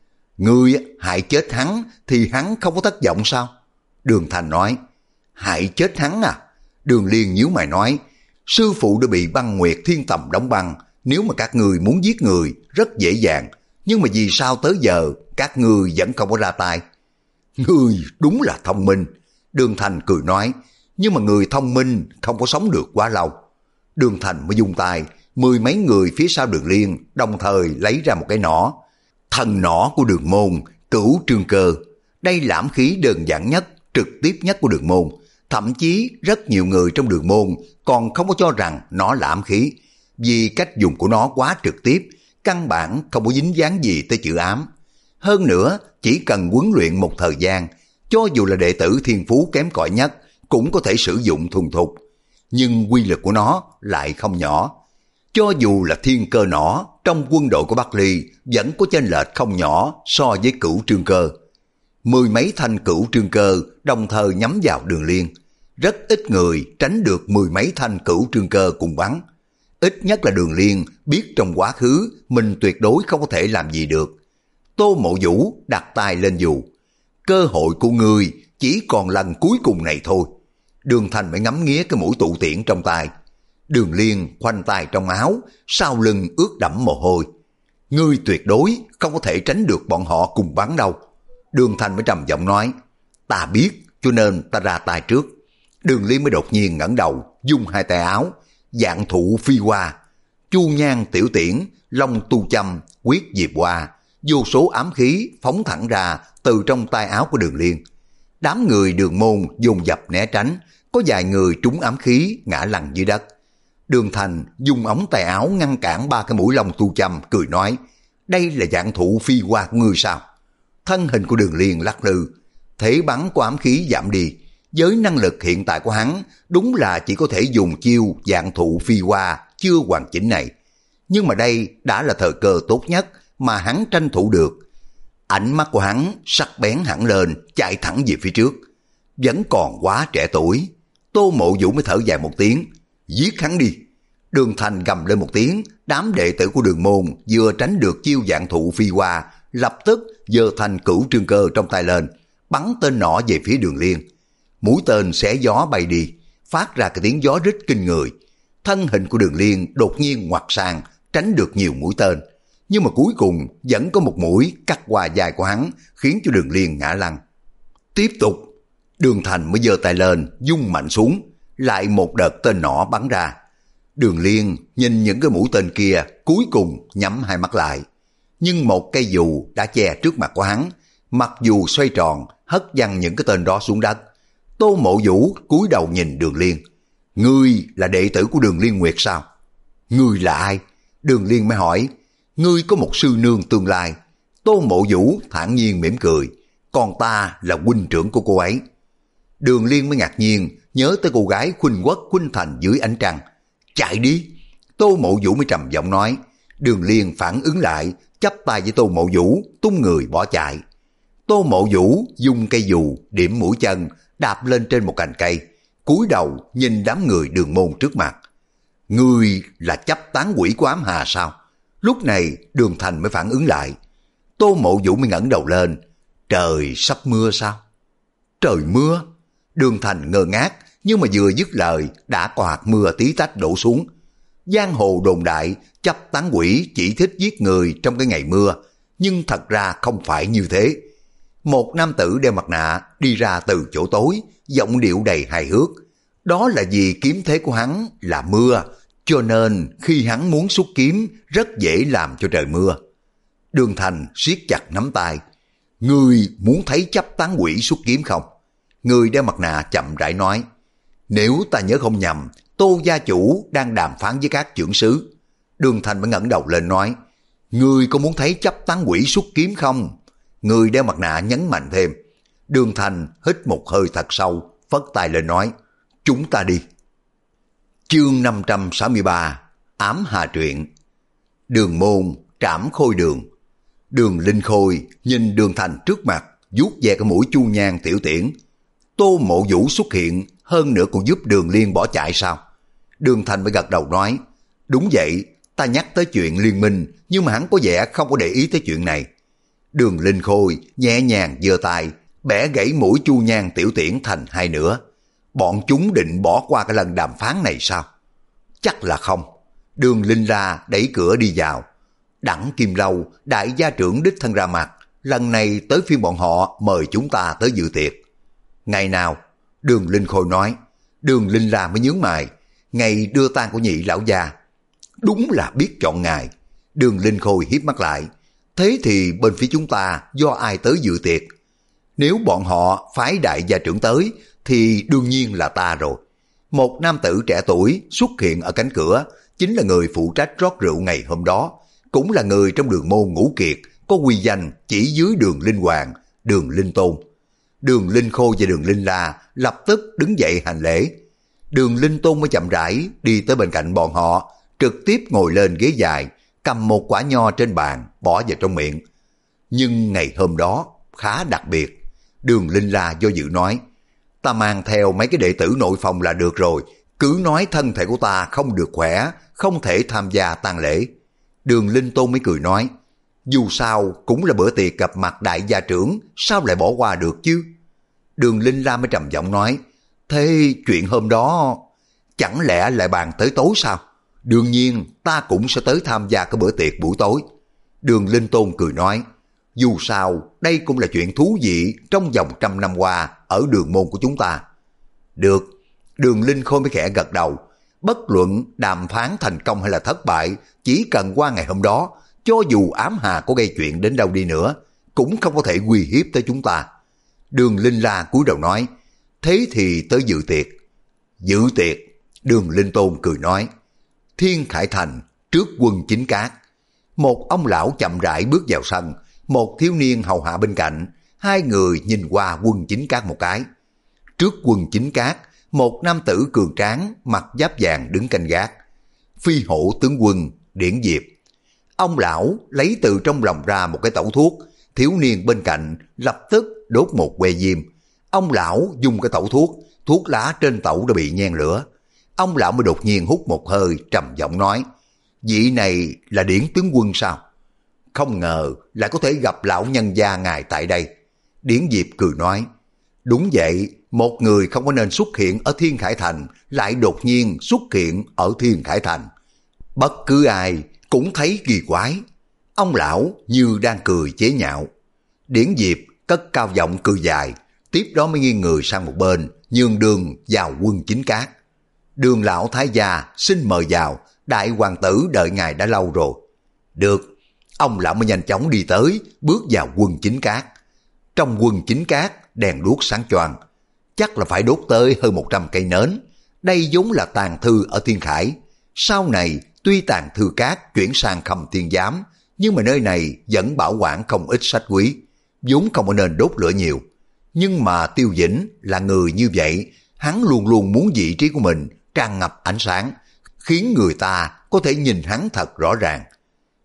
S1: Ngươi hại chết hắn thì hắn không có thất vọng sao? Đường Thành nói, hại chết hắn à? Đường Liên nhíu mày nói, sư phụ đã bị băng nguyệt thiên tầm đóng băng, nếu mà các ngươi muốn giết người rất dễ dàng, nhưng mà vì sao tới giờ các ngươi vẫn không có ra tay? Ngươi đúng là thông minh. Đường Thành cười nói, nhưng mà người thông minh không có sống được quá lâu. Đường Thành mới dùng tay, mười mấy người phía sau Đường Liên đồng thời lấy ra một cái nỏ. Thần nỏ của Đường môn, Cửu Trương Cơ. Đây là ám khí đơn giản nhất, trực tiếp nhất của Đường môn. Thậm chí rất nhiều người trong Đường môn còn không có cho rằng nó là ám khí, vì cách dùng của nó quá trực tiếp, căn bản không có dính dáng gì tới chữ ám. Hơn nữa, chỉ cần huấn luyện một thời gian, cho dù là đệ tử thiên phú kém cỏi nhất cũng có thể sử dụng thuần thục. Nhưng quy lực của nó lại không nhỏ. Cho dù là thiên cơ nỏ trong quân đội của Bắc Ly vẫn có chênh lệch không nhỏ so với Cửu Trương Cơ. Mười mấy thanh Cửu Trương Cơ đồng thời nhắm vào Đường Liên. Rất ít người tránh được mười mấy thanh Cửu Trương Cơ cùng bắn. Ít nhất là Đường Liên biết trong quá khứ mình tuyệt đối không có thể làm gì được. Tô Mộ Vũ đặt tay lên dù. Cơ hội của ngươi chỉ còn lần cuối cùng này thôi. Đường Thành mới ngắm nghía cái mũi tụ tiễn trong tay. Đường Liên khoanh tay trong áo, sau lưng ướt đẫm mồ hôi. Ngươi tuyệt đối không có thể tránh được bọn họ cùng bắn đâu. Đường Thành mới trầm giọng nói, ta biết cho nên ta ra tay trước. Đường Liên mới đột nhiên ngẩng đầu, dung hai tay áo, dạng thụ phi hoa, chu nhan tiểu tiễn, long tu châm, quyết diệp hoa, vô số ám khí phóng thẳng ra từ trong tay áo của Đường Liên. Đám người Đường môn dồn dập né tránh, có vài người trúng ám khí ngã lăn dưới đất. Đường Thành dùng ống tay áo ngăn cản ba cái mũi long tu châm, cười nói, đây là dạng thụ phi hoa của ngươi sao? Thân hình của Đường Liên lắc lư, thể bắn của ám khí giảm đi. Với năng lực hiện tại của hắn, đúng là chỉ có thể dùng chiêu dạng thụ phi hoa chưa hoàn chỉnh này. Nhưng mà đây đã là thời cơ tốt nhất mà hắn tranh thủ được. Ánh mắt của hắn sắc bén hẳn lên, chạy thẳng về phía trước. Vẫn còn quá trẻ tuổi. Tô Mộ Vũ mới thở dài một tiếng, giết hắn đi. Đường Thành gầm lên một tiếng, đám đệ tử của Đường môn vừa tránh được chiêu dạng thụ phi hoa, lập tức giơ thanh Cửu Trương Cơ trong tay lên, bắn tên nỏ về phía Đường Liên. Mũi tên xé gió bay đi, phát ra cái tiếng gió rít kinh người. Thân hình của Đường Liên đột nhiên ngoặt sang, tránh được nhiều mũi tên. Nhưng mà cuối cùng vẫn có một mũi cắt qua vai của hắn, khiến cho Đường Liên ngã lăn. Tiếp tục, Đường Thành mới giơ tay lên, vung mạnh xuống, lại một đợt tên nỏ bắn ra. Đường Liên nhìn những cái mũi tên kia, cuối cùng nhắm hai mắt lại. Nhưng một cây dù đã che trước mặt của hắn, mặc dù xoay tròn, hất văng những cái tên đó xuống đất. Tô Mộ Vũ cúi đầu nhìn Đường Liên. Ngươi là đệ tử của Đường Liên Nguyệt sao? Ngươi là ai? Đường Liên mới hỏi. Ngươi có một sư nương tương lai. Tô Mộ Vũ thản nhiên mỉm cười. Còn ta là huynh trưởng của cô ấy. Đường Liên mới ngạc nhiên, nhớ tới cô gái khuynh quốc khuynh thành dưới ánh trăng. Chạy đi. Tô Mộ Vũ mới trầm giọng nói. Đường Liên phản ứng lại, chắp tay với Tô Mộ Vũ, tung người bỏ chạy. Tô Mộ Vũ dùng cây dù điểm mũi chân, đạp lên trên một cành cây, cúi đầu nhìn đám người Đường môn trước mặt. Ngươi là chấp tán quỷ của ám hà sao? Lúc này Đường Thành mới phản ứng lại. Tô Mộ Vũ mới ngẩng đầu lên. Trời sắp mưa sao? Trời mưa? Đường Thành ngơ ngác, nhưng mà vừa dứt lời đã có hạt mưa tí tách đổ xuống. Giang hồ đồn đại chấp tán quỷ chỉ thích giết người trong cái ngày mưa, nhưng thật ra không phải như thế. Một nam tử đeo mặt nạ đi ra từ chỗ tối, giọng điệu đầy hài hước. Đó là vì kiếm thế của hắn là mưa, cho nên khi hắn muốn xuất kiếm rất dễ làm cho trời mưa. Đường Thành siết chặt nắm tay. Ngươi muốn thấy chấp tán quỷ xuất kiếm không? Người đeo mặt nạ chậm rãi nói. Nếu ta nhớ không nhầm, Tô gia chủ đang đàm phán với các trưởng sứ. Đường Thành mới ngẩng đầu lên nói. Ngươi có muốn thấy chấp tán quỷ xuất kiếm không? Người đeo mặt nạ nhấn mạnh thêm. Đường Thành hít một hơi thật sâu, phất tay lên nói. Chúng ta đi. Chương năm trăm sáu mươi ba. Ám hà truyện. Đường môn trảm khôi đường. Đường Linh Khôi nhìn Đường Thành trước mặt, vuốt ve cái mũi chu nhang tiểu tiễn. Tô Mộ Vũ xuất hiện, hơn nữa còn giúp Đường Liên bỏ chạy sao? Đường Thành mới gật đầu nói. Đúng vậy, ta nhắc tới chuyện liên minh, nhưng mà hắn có vẻ không có để ý tới chuyện này. Đường Linh Khôi nhẹ nhàng giơ tay, bẻ gãy mũi chu nhang tiểu tiễn thành hai nửa. Bọn chúng định bỏ qua cái lần đàm phán này sao? Chắc là không. Đường Linh ra đẩy cửa đi vào. Đặng Kim Lâu, đại gia trưởng đích thân ra mặt, lần này tới phiên bọn họ mời chúng ta tới dự tiệc. Ngày nào? Đường Linh Khôi nói. Đường Linh ra mới nhướng mày. Ngày đưa tang của nhị lão gia. Đúng là biết chọn ngày. Đường Linh Khôi hiếp mắt lại. Thế thì bên phía chúng ta do ai tới dự tiệc? Nếu bọn họ phái đại gia trưởng tới thì đương nhiên là ta rồi. Một nam tử trẻ tuổi xuất hiện ở cánh cửa, chính là người phụ trách rót rượu ngày hôm đó, cũng là người trong Đường môn ngũ kiệt, có uy danh chỉ dưới Đường Linh Hoàng, Đường Linh Tôn. Đường Linh Khôi và Đường Linh La lập tức đứng dậy hành lễ. Đường Linh Tôn mới chậm rãi đi tới bên cạnh bọn họ, trực tiếp ngồi lên ghế dài, cầm một quả nho trên bàn bỏ vào trong miệng. Nhưng ngày hôm đó khá đặc biệt. Đường Linh La do dự nói. Ta mang theo mấy cái đệ tử nội phòng là được rồi, cứ nói thân thể của ta không được khỏe, không thể tham gia tang lễ. Đường Linh Tôn mới cười nói. Dù sao cũng là bữa tiệc gặp mặt đại gia trưởng, sao lại bỏ qua được chứ? Đường Linh La mới trầm giọng nói. Thế chuyện hôm đó chẳng lẽ lại bàn tới tối sao? Đương nhiên ta cũng sẽ tới tham gia cái bữa tiệc buổi tối. Đường Linh Tôn cười nói. Dù sao đây cũng là chuyện thú vị trong vòng trăm năm qua ở đường môn của chúng ta. Được. Đường Linh Khôi mới khẽ gật đầu. Bất luận đàm phán thành công hay là thất bại, chỉ cần qua ngày hôm đó, cho dù ám hà có gây chuyện đến đâu đi nữa, cũng không có thể uy hiếp tới chúng ta. Đường Linh La cúi đầu nói. Thế thì tới dự tiệc. Dự tiệc. Đường Linh Tôn cười nói. Thiên Khải Thành trước quân chính cát. Một ông lão chậm rãi bước vào sân, một thiếu niên hầu hạ bên cạnh, hai người nhìn qua quân chính cát một cái. Trước quân chính cát, một nam tử cường tráng mặc giáp vàng đứng canh gác. Phi hổ tướng quân Điển Diệp. Ông lão lấy từ trong lòng ra một cái tẩu thuốc, thiếu niên bên cạnh lập tức đốt một que diêm. Ông lão dùng cái tẩu thuốc, thuốc lá trên tẩu đã bị nhen lửa. Ông lão mới đột nhiên hút một hơi, trầm giọng nói. Vị này là Điển tướng quân sao? Không ngờ lại có thể gặp lão nhân gia ngài tại đây. Điển Diệp cười nói. Đúng vậy, một người không có nên xuất hiện ở Thiên Khải Thành lại đột nhiên xuất hiện ở Thiên Khải Thành. Bất cứ ai cũng thấy kỳ quái. Ông lão như đang cười chế nhạo. Điển Diệp cất cao giọng cười dài, tiếp đó mới nghiêng người sang một bên, nhường đường vào quân chính cát. Đường lão thái gia xin mời vào, đại hoàng tử đợi ngài đã lâu rồi. Được. Ông lão mới nhanh chóng đi tới, bước vào quân chính cát. Trong quân chính cát, đèn đuốc sáng choang, chắc là phải đốt tới hơn một trăm cây nến. Đây vốn là tàng thư ở Thiên Khải. Sau này, tuy tàng thư cát chuyển sang Khâm Thiên Giám, nhưng mà nơi này vẫn bảo quản không ít sách quý, vốn không có nên đốt lửa nhiều. Nhưng mà Tiêu Dĩnh là người như vậy, hắn luôn luôn muốn vị trí của mình tràn ngập ánh sáng, khiến người ta có thể nhìn hắn thật rõ ràng.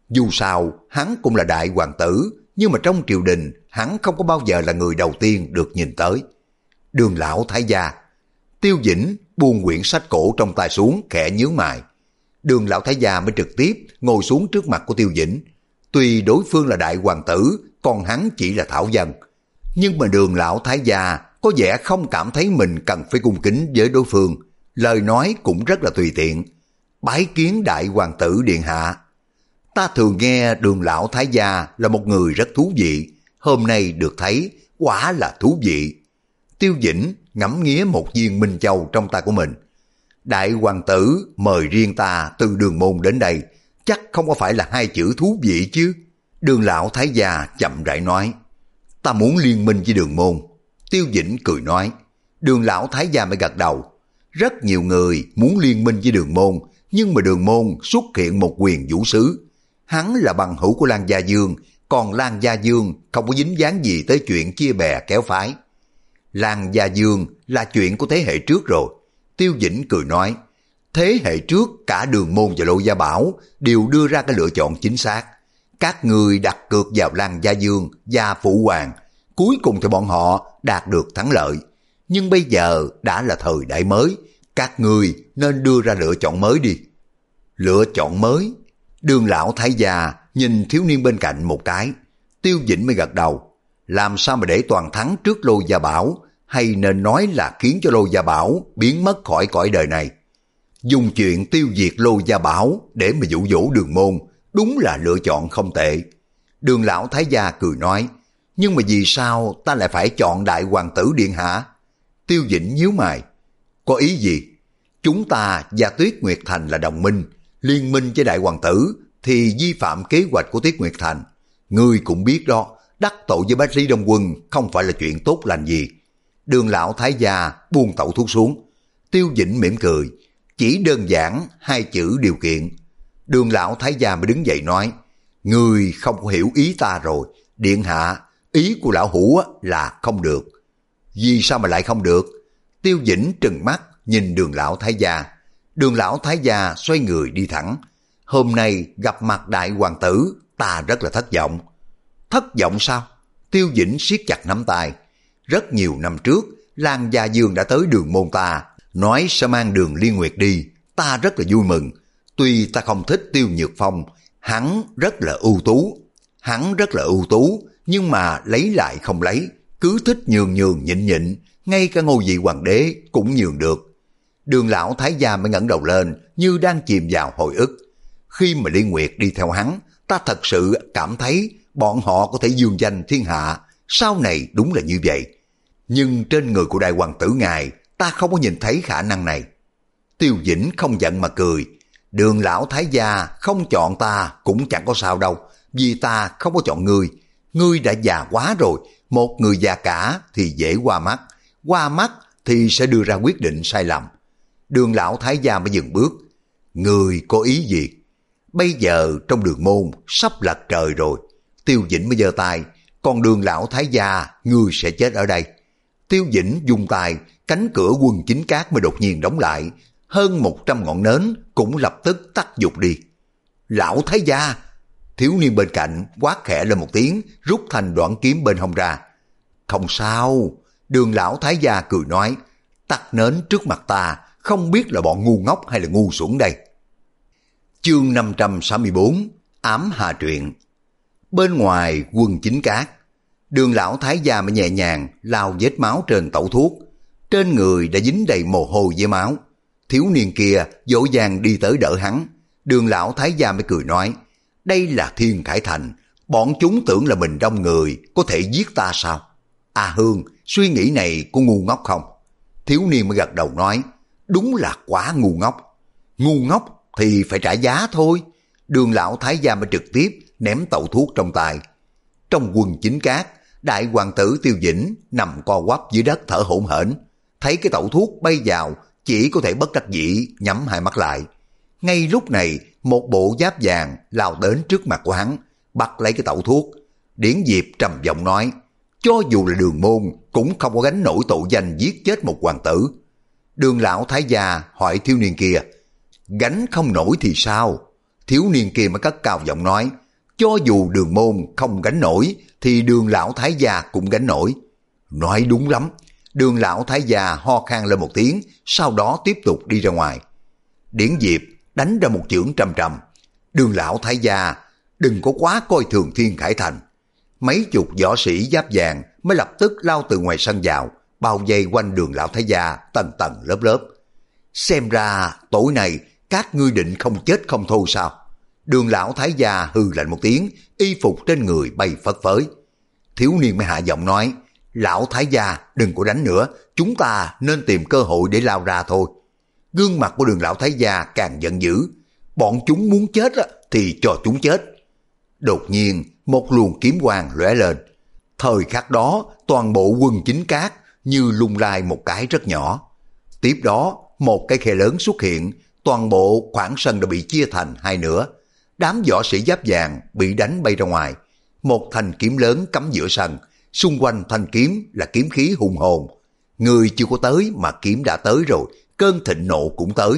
S1: Dù sao, hắn cũng là đại hoàng tử, nhưng mà trong triều đình, hắn không có bao giờ là người đầu tiên được nhìn tới. Đường lão thái gia. Tiêu Dĩnh buông quyển sách cổ trong tay xuống, khẽ nhướng mày. Đường lão thái gia mới trực tiếp ngồi xuống trước mặt của Tiêu Dĩnh. Tuy đối phương là đại hoàng tử, còn hắn chỉ là thảo dân, nhưng mà đường lão thái gia có vẻ không cảm thấy mình cần phải cung kính với đối phương. Lời nói cũng rất là tùy tiện. Bái kiến đại hoàng tử điện hạ. Ta thường nghe đường lão thái gia là một người rất thú vị, hôm nay được thấy quả là thú vị. Tiêu Dĩnh ngắm nghía một viên minh châu trong tay của mình. Đại hoàng tử mời riêng ta từ Đường Môn đến đây, chắc không có phải là hai chữ thú vị chứ. Đường lão thái gia chậm rãi nói, ta muốn liên minh với Đường Môn. Tiêu Dĩnh cười nói. Đường lão thái gia mới gật đầu. Rất nhiều người muốn liên minh với Đường Môn, nhưng mà Đường Môn xuất hiện một quyền vũ sứ. Hắn là bằng hữu của Lan Gia Dương, còn Lan Gia Dương không có dính dáng gì tới chuyện chia bè kéo phái. Lan Gia Dương là chuyện của thế hệ trước rồi. Tiêu Dĩnh cười nói, thế hệ trước cả Đường Môn và Lộ Gia Bảo đều đưa ra cái lựa chọn chính xác. Các người đặt cược vào Lan Gia Dương và Phụ Hoàng, cuối cùng thì bọn họ đạt được thắng lợi. Nhưng bây giờ đã là thời đại mới, các người nên đưa ra lựa chọn mới đi. Lựa chọn mới? Đường lão thái gia nhìn thiếu niên bên cạnh một cái. Tiêu Dĩnh mới gật đầu. Làm sao mà để toàn thắng trước Lô Gia Bảo, hay nên nói là khiến cho Lô Gia Bảo biến mất khỏi cõi đời này. Dùng chuyện tiêu diệt Lô Gia Bảo để mà dụ dỗ Đường Môn, đúng là lựa chọn không tệ. Đường lão thái gia cười nói, nhưng mà vì sao ta lại phải chọn đại hoàng tử điện hạ? Tiêu Dĩnh nhíu mày. Có ý gì? Chúng ta và Tuyết Nguyệt Thành là đồng minh, liên minh với đại hoàng tử thì vi phạm kế hoạch của Tuyết Nguyệt Thành. Ngươi cũng biết đó, đắc tội với Bách Lý Đông Quân không phải là chuyện tốt lành gì. Đường lão thái gia buông tẩu thuốc xuống. Tiêu Dĩnh mỉm cười, chỉ đơn giản hai chữ điều kiện. Đường lão thái gia mới đứng dậy nói, ngươi không có hiểu ý ta rồi. Điện hạ, ý của lão hủ là không được. Vì sao mà lại không được? Tiêu Dĩnh trừng mắt nhìn đường lão thái gia. Đường lão thái gia xoay người đi thẳng. Hôm nay gặp mặt đại hoàng tử, ta rất là thất vọng. Thất vọng sao? Tiêu Dĩnh siết chặt nắm tay. Rất nhiều năm trước, Lan Gia Dương đã tới Đường Môn ta, nói sẽ mang Đường Liên Nguyệt đi. Ta rất là vui mừng. Tuy ta không thích Tiêu Nhược Phong, hắn rất là ưu tú. Hắn rất là ưu tú, nhưng mà lấy lại không lấy, cứ thích nhường nhường nhịn nhịn, ngay cả ngôi vị hoàng đế cũng nhường được. Đường lão thái gia mới ngẩng đầu lên như đang chìm vào hồi ức. Khi mà Liên Nguyệt đi theo hắn, ta thật sự cảm thấy bọn họ có thể dương danh thiên hạ. Sau này đúng là như vậy. Nhưng trên người của đại hoàng tử ngài, ta không có nhìn thấy khả năng này. Tiêu Dĩnh không giận mà cười. Đường lão thái gia không chọn ta cũng chẳng có sao đâu, vì ta không có chọn ngươi. Ngươi đã già quá rồi, một người già cả thì dễ qua mắt, qua mắt thì sẽ đưa ra quyết định sai lầm. Đường lão thái gia mới dừng bước. Ngươi có ý gì? Bây giờ trong Đường Môn sắp lật trời rồi. Tiêu Dĩnh mới giơ tay. Còn đường lão thái gia, ngươi sẽ chết ở đây. Tiêu Dĩnh dùng tay, cánh cửa quân chính cát mới đột nhiên đóng lại. Hơn một trăm ngọn nến cũng lập tức tắt dục đi. Lão thái gia! Thiếu niên bên cạnh quát khẽ lên một tiếng, rút thành đoạn kiếm bên hông ra. Không sao. Đường lão thái gia cười nói, tắt nến trước mặt ta, không biết là bọn ngu ngốc hay là ngu xuẩn đây. Chương năm trăm sáu mươi bốn, Ám Hà Truyện. Bên ngoài quân chính cát, đường lão thái gia mới nhẹ nhàng lau vết máu trên tẩu thuốc. Trên người đã dính đầy mồ hôi với máu. Thiếu niên kia dỗ dàng đi tới đỡ hắn. Đường lão thái gia mới cười nói, đây là Thiên Khải Thành, bọn chúng tưởng là mình đông người có thể giết ta sao? À Hương, suy nghĩ này có ngu ngốc không? Thiếu niên mới gật đầu nói, đúng là quá ngu ngốc. Ngu ngốc thì phải trả giá thôi. Đường lão thái gia mới trực tiếp ném tẩu thuốc trong tay. Trong quân chính cát, đại hoàng tử Tiêu Dĩnh nằm co quắp dưới đất thở hổn hển. Thấy cái tẩu thuốc bay vào, chỉ có thể bất đắc dĩ nhắm hai mắt lại. Ngay lúc này, một bộ giáp vàng lao đến trước mặt của hắn, bắt lấy cái tẩu thuốc. Điển Diệp trầm giọng nói, cho dù là Đường Môn cũng không có gánh nổi tội danh giết chết một hoàng tử. Đường lão thái gia hỏi thiếu niên kia, gánh không nổi thì sao? thiếu niên kia mới cất cao giọng nói, cho dù Đường môn không gánh nổi thì Đường lão thái gia cũng gánh nổi. Nói đúng lắm. Đường lão thái gia ho khan lên một tiếng, sau đó tiếp tục đi ra ngoài. Điển Diệp đánh ra một chưởng trầm trầm. Đường lão thái gia, đừng có quá coi thường Thiên Khải Thành. Mấy chục võ sĩ giáp vàng mới lập tức lao từ ngoài sân vào, bao vây quanh Đường lão thái gia tầng tầng lớp lớp. Xem ra tối nay các ngươi định không chết không thôi sao? Đường lão thái gia hừ lạnh một tiếng, y phục trên người bay phất phới. Thiếu niên mới hạ giọng nói, lão thái gia đừng có đánh nữa, chúng ta nên tìm cơ hội để lao ra thôi. Gương mặt của Đường lão thái gia càng giận dữ, bọn chúng muốn chết thì cho chúng chết. Đột nhiên một luồng kiếm quang lóe lên. Thời khắc đó toàn bộ quân chính cát như lung lay một cái rất nhỏ. Tiếp đó một cái khe lớn xuất hiện, toàn bộ khoảng sân đã bị chia thành hai nửa. Đám võ sĩ giáp vàng bị đánh bay ra ngoài. Một thanh kiếm lớn cắm giữa sân, xung quanh thanh kiếm là kiếm khí hùng hồn. Người chưa có tới mà kiếm đã tới rồi, cơn thịnh nộ cũng tới.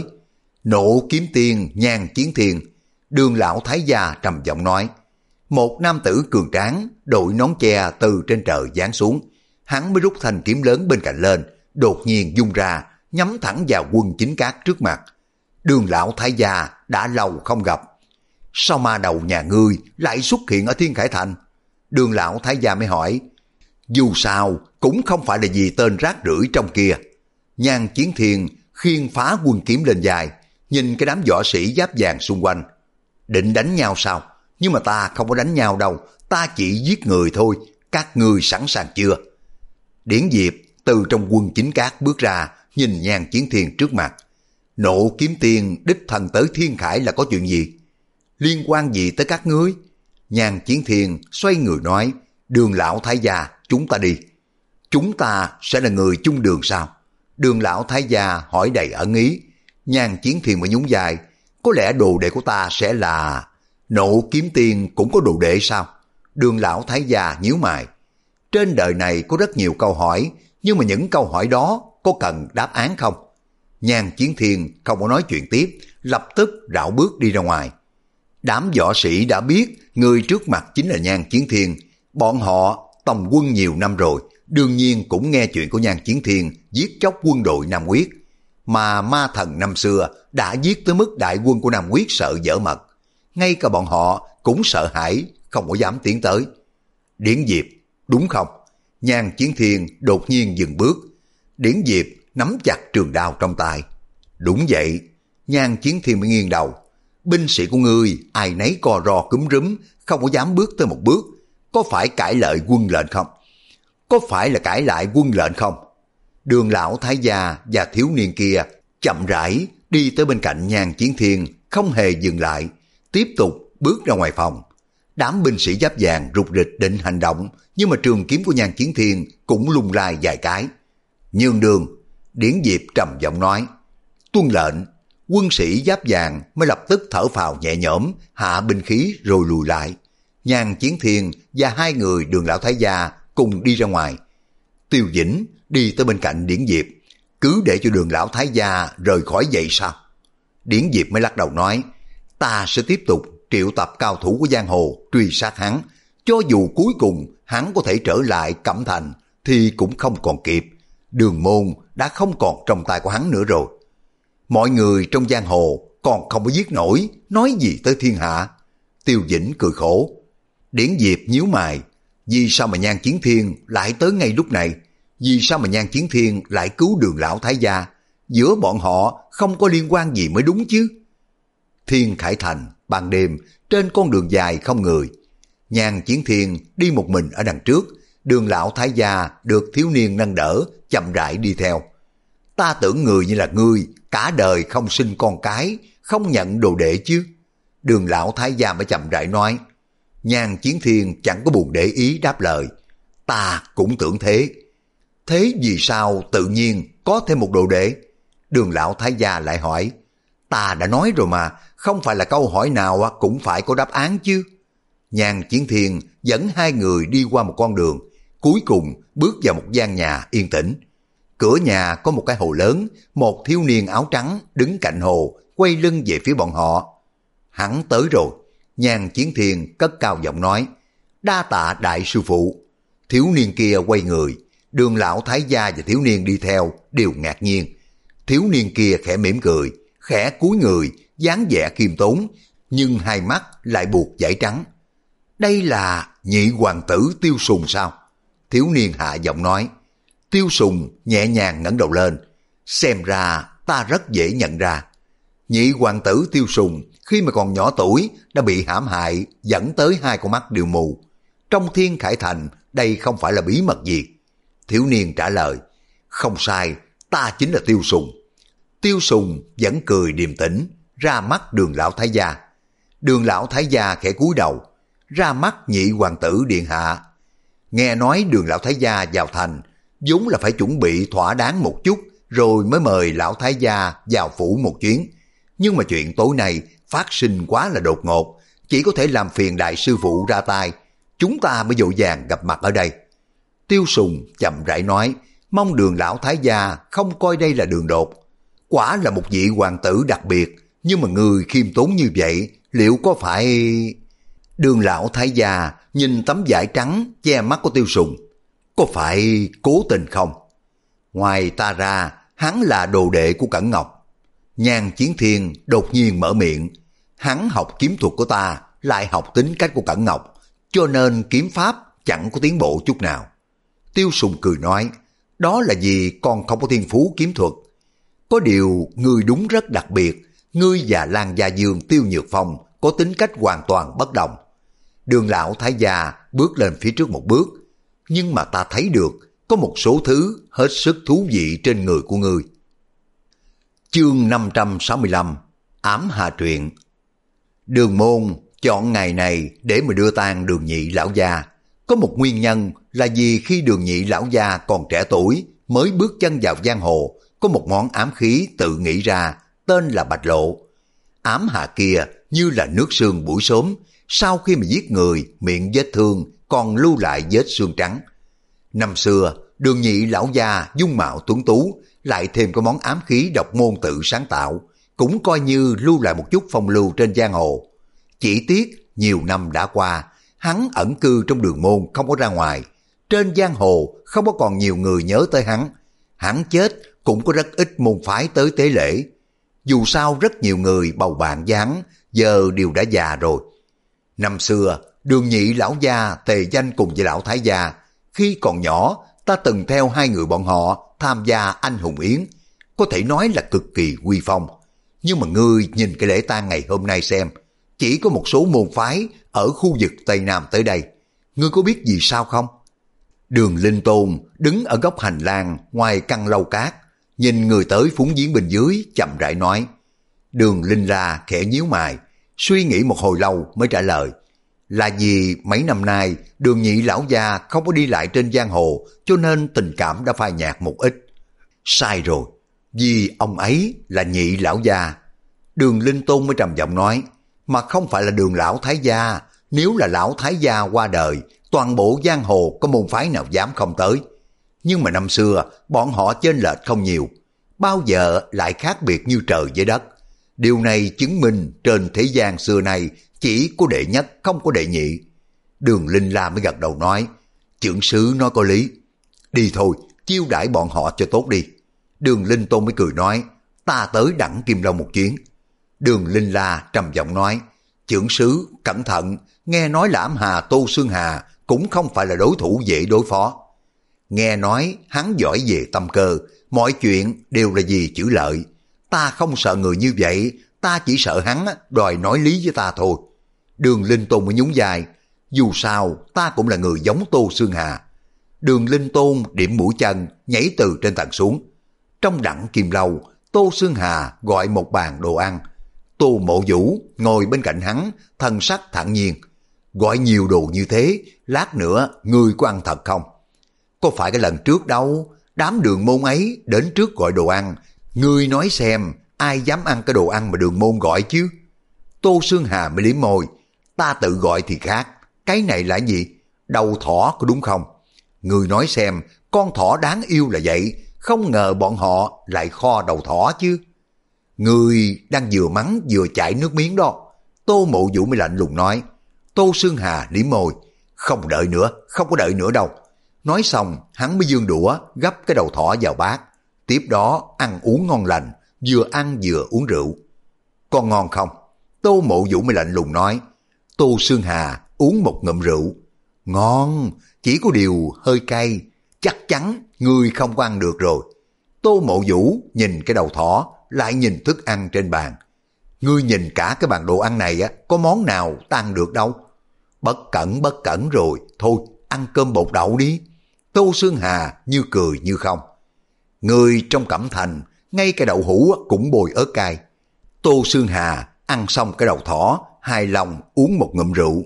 S1: Nộ kiếm tiên Nhan Chiến Thiên. Đường lão thái gia trầm giọng nói. Một nam tử cường tráng đội nón che từ trên trời giáng xuống. Hắn mới rút thanh kiếm lớn bên cạnh lên, đột nhiên dung ra, nhắm thẳng vào quân chính cát trước mặt. Đường lão thái gia đã lâu không gặp. Sao ma đầu nhà ngươi lại xuất hiện ở Thiên Khải Thành? Đường lão thái gia mới hỏi. Dù sao cũng không phải là gì tên rác rưởi trong kia. Nhan Chiến Thiên khiêng phá quân kiếm lên dài, nhìn cái đám võ sĩ giáp vàng xung quanh. Định đánh nhau sao? Nhưng mà ta không có đánh nhau đâu, ta chỉ giết người thôi, các ngươi sẵn sàng chưa? Điển Diệp từ trong quân chính cát bước ra, nhìn Nhan Chiến Thiên trước mặt. Nộ kiếm tiên đích thân tới Thiên Khải là có chuyện gì? Liên quan gì tới các ngươi? Nhan Chiến Thiên xoay người nói, Đường lão thái gia, chúng ta đi. Chúng ta sẽ là người chung đường sao? Đường lão thái gia hỏi đầy ẩn ý. Nhan Chiến Thiên mới nhún vai, có lẽ đồ đệ của ta sẽ là... Nộ kiếm tiên cũng có đồ đệ sao? Đường lão thái gia nhíu mày. Trên đời này có rất nhiều câu hỏi, nhưng mà những câu hỏi đó có cần đáp án không? Nhan Chiến Thiên không có nói chuyện tiếp, lập tức rảo bước đi ra ngoài. Đám võ sĩ đã biết người trước mặt chính là Nhan Chiến Thiên. Bọn họ tòng quân nhiều năm rồi, đương nhiên cũng nghe chuyện của Nhan Chiến Thiên giết chóc quân đội Nam Quyết. Mà ma thần năm xưa đã giết tới mức đại quân của Nam Quyết sợ dở mật. Ngay cả bọn họ cũng sợ hãi, không có dám tiến tới. Điển Diệp, đúng không? Nhan Chiến Thiên đột nhiên dừng bước. Điển Diệp nắm chặt trường đao trong tay. Đúng vậy. Nhan Chiến Thiên mới nghiêng đầu. Binh sĩ của ngươi ai nấy co ro cúm rúm, không có dám bước tới một bước. Có phải cãi lại quân lệnh không? Có phải là cãi lại quân lệnh không? Đường lão thái gia và thiếu niên kia chậm rãi đi tới bên cạnh Nhan Chiến Thiên, không hề dừng lại, tiếp tục bước ra ngoài phòng. Đám binh sĩ giáp vàng rục rịch định hành động, nhưng mà trường kiếm của Nhan Chiến Thiên cũng lung lai vài cái. Nhường đường. Điển Diệp trầm giọng nói. Tuân lệnh. Quân sĩ giáp vàng mới lập tức thở phào nhẹ nhõm, hạ binh khí rồi lùi lại. Nhan Chiến Thiên và hai người Đường lão thái gia cùng đi ra ngoài. Tiêu Dĩnh đi tới bên cạnh Điển Diệp. Cứ để cho Đường lão thái gia rời khỏi vậy sao? Điển Diệp mới lắc đầu nói. Ta sẽ tiếp tục triệu tập cao thủ của giang hồ truy sát hắn. Cho dù cuối cùng hắn có thể trở lại Cẩm Thành thì cũng không còn kịp. Đường môn đã không còn trong tay của hắn nữa rồi. Mọi người trong giang hồ còn không có giết nổi, nói gì tới thiên hạ? Tiêu Dĩnh cười khổ. Điển Diệp nhíu mày. Vì sao mà Nhan Chiến Thiên lại tới ngay lúc này? Vì sao mà Nhan Chiến Thiên lại cứu Đường lão thái gia? Giữa bọn họ không có liên quan gì mới đúng chứ? Thiên Khải Thành, ban đêm, trên con đường dài không người. Nhan Chiến Thiên đi một mình ở đằng trước, Đường lão thái gia được thiếu niên nâng đỡ, chậm rãi đi theo. Ta tưởng người như là ngươi, cả đời không sinh con cái, không nhận đồ đệ chứ. Đường lão thái gia mới chậm rãi nói. Nhan Chiến Thiên chẳng có buồn để ý đáp lời. Ta cũng tưởng thế. Thế vì sao tự nhiên có thêm một đồ đệ? Đường lão thái gia lại hỏi. Ta đã nói rồi mà, không phải là câu hỏi nào cũng phải có đáp án chứ. Nhan Chiến Thiên dẫn hai người đi qua một con đường, cuối cùng bước vào một gian nhà yên tĩnh. Cửa nhà có một cái hồ lớn, một thiếu niên áo trắng đứng cạnh hồ, quay lưng về phía bọn họ. Hắn tới rồi. Nhan Chiến Thiên cất cao giọng nói, đa tạ đại sư phụ. Thiếu niên kia quay người, Đường lão thái gia và thiếu niên đi theo đều ngạc nhiên. Thiếu niên kia khẽ mỉm cười, khẽ cúi người, dáng vẻ khiêm tốn, nhưng hai mắt lại buộc dải trắng. Đây là nhị hoàng tử Tiêu Sùng sao? Thiếu niên hạ giọng nói. Tiêu Sùng nhẹ nhàng ngẩng đầu lên. Xem ra ta rất dễ nhận ra. Nhị hoàng tử Tiêu Sùng khi mà còn nhỏ tuổi đã bị hãm hại, dẫn tới hai con mắt đều mù. Trong Thiên Khải Thành đây không phải là bí mật gì. Thiếu niên trả lời, không sai, ta chính là Tiêu Sùng. Tiêu Sùng vẫn cười điềm tĩnh, ra mắt Đường lão thái gia. Đường lão thái gia khẽ cúi đầu, ra mắt nhị hoàng tử điện hạ. Nghe nói Đường lão thái gia vào thành, vốn là phải chuẩn bị thỏa đáng một chút, rồi mới mời lão thái gia vào phủ một chuyến. Nhưng mà chuyện tối nay phát sinh quá là đột ngột, chỉ có thể làm phiền đại sư phụ ra tay, chúng ta mới vội vàng gặp mặt ở đây. Tiêu Sùng chậm rãi nói, mong Đường lão thái gia không coi đây là đường đột. Quả là một vị hoàng tử đặc biệt, nhưng mà người khiêm tốn như vậy, liệu có phải... Đường lão thái gia nhìn tấm vải trắng che mắt của Tiêu Sùng, có phải cố tình không? Ngoài ta ra, hắn là đồ đệ của Cẩn Ngọc. Nhan Chiến Thiên đột nhiên mở miệng, hắn học kiếm thuật của ta, lại học tính cách của Cẩn Ngọc, cho nên kiếm pháp chẳng có tiến bộ chút nào. Tiêu Sùng cười nói, đó là vì con không có thiên phú kiếm thuật. Có điều ngươi đúng rất đặc biệt, ngươi và Lan Gia Dương Tiêu Nhược Phong có tính cách hoàn toàn bất đồng. Đường lão thái gia bước lên phía trước một bước, nhưng mà ta thấy được có một số thứ hết sức thú vị trên người của ngươi. Chương năm trăm sáu mươi lăm, Ám Hà Truyện. Đường môn chọn ngày này để mà đưa tang Đường nhị lão gia. Có một nguyên nhân là vì khi Đường nhị lão gia còn trẻ tuổi, mới bước chân vào giang hồ, có một món ám khí tự nghĩ ra, tên là Bạch Lộ. Ám hà kia như là nước sương buổi sớm, sau khi mà giết người, miệng vết thương còn lưu lại vết xương trắng. Năm xưa, Đường nhị lão gia dung mạo tuấn tú, lại thêm cái món ám khí độc môn tự sáng tạo, cũng coi như lưu lại một chút phong lưu trên giang hồ. Chỉ tiếc nhiều năm đã qua, hắn ẩn cư trong đường môn không có ra ngoài, trên giang hồ không có còn nhiều người nhớ tới hắn. Hắn chết cũng có rất ít môn phái tới tế lễ. Dù sao rất nhiều người bầu bạn với hắn giờ đều đã già rồi. Năm xưa, Đường nhị lão gia tề danh cùng với lão thái gia. Khi còn nhỏ, ta từng theo hai người bọn họ tham gia anh hùng yến, có thể nói là cực kỳ uy phong. Nhưng mà ngươi nhìn cái lễ tang ngày hôm nay xem, chỉ có một số môn phái ở khu vực Tây Nam tới đây. Ngươi có biết gì sao không? Đường Linh Tôn đứng ở góc hành lang ngoài căn lâu cát, nhìn người tới phúng viếng bên dưới, chậm rãi nói. Đường Linh La khẽ nhíu mày, suy nghĩ một hồi lâu mới trả lời. Là vì mấy năm nay Đường nhị lão gia không có đi lại trên giang hồ, cho nên tình cảm đã phai nhạt một ít. Sai rồi, vì ông ấy là nhị lão gia. Đường Linh Tôn mới trầm giọng nói, mà không phải là Đường lão thái gia. Nếu là lão thái gia qua đời, toàn bộ giang hồ có môn phái nào dám không tới. Nhưng mà năm xưa bọn họ chênh lệch không nhiều, bao giờ lại khác biệt như trời với đất. Điều này chứng minh trên thế gian xưa nay chỉ có đệ nhất không có đệ nhị. Đường Linh La mới gật đầu nói, chưởng sứ nói có lý. Đi thôi, chiêu đãi bọn họ cho tốt đi. Đường Linh Tôn mới cười nói, ta tới Đẳng Kim Long một chuyến. Đường Linh La trầm giọng nói, chưởng sứ cẩn thận, nghe nói là Ám Hà Tô Xương Hà cũng không phải là đối thủ dễ đối phó. Nghe nói hắn giỏi về tâm cơ, mọi chuyện đều là vì chữ lợi. Ta không sợ người như vậy, ta chỉ sợ hắn đòi nói lý với ta thôi. Đường Linh Tôn mới nhún vai, dù sao ta cũng là người giống Tô Xương Hà. Đường Linh Tôn điểm mũi chân, nhảy từ trên tầng xuống. Trong Đẳng Kim Lâu, Tô Xương Hà gọi một bàn đồ ăn. Tô Mộ Vũ ngồi bên cạnh hắn, thần sắc thản nhiên. Gọi nhiều đồ như thế, lát nữa ngươi có ăn thật không? Có phải cái lần trước đâu, đám Đường môn ấy đến trước gọi đồ ăn. Ngươi nói xem, ai dám ăn cái đồ ăn mà Đường môn gọi chứ? Tô Xương Hà mới liếm môi, ta tự gọi thì khác, cái này là gì? Đầu thỏ có đúng không? Ngươi nói xem, con thỏ đáng yêu là vậy, không ngờ bọn họ lại kho đầu thỏ chứ. Ngươi đang vừa mắng vừa chảy nước miếng đó. Tô Mộ Vũ mới lạnh lùng nói. Tô Xương Hà liếm môi. Không đợi nữa, không có đợi nữa đâu. Nói xong, hắn mới giương đũa gấp cái đầu thỏ vào bát. Tiếp đó ăn uống ngon lành, vừa ăn vừa uống rượu. Con ngon không? Tô Mộ Vũ mới lạnh lùng nói. Tô Xương Hà uống một ngụm rượu. Ngon, chỉ có điều hơi cay. Chắc chắn ngươi không có ăn được rồi. Tô Mộ Vũ nhìn cái đầu thỏ, lại nhìn thức ăn trên bàn. Ngươi nhìn cả cái bàn đồ ăn này á, có món nào ta ăn được đâu. Bất cẩn bất cẩn rồi, thôi ăn cơm bột đậu đi. Tô Xương Hà như cười như không. Người trong Cẩm Thành, ngay cái đậu hũ cũng bồi ớt cay. Tô Xương Hà ăn xong cái đầu thỏ, hài lòng uống một ngụm rượu.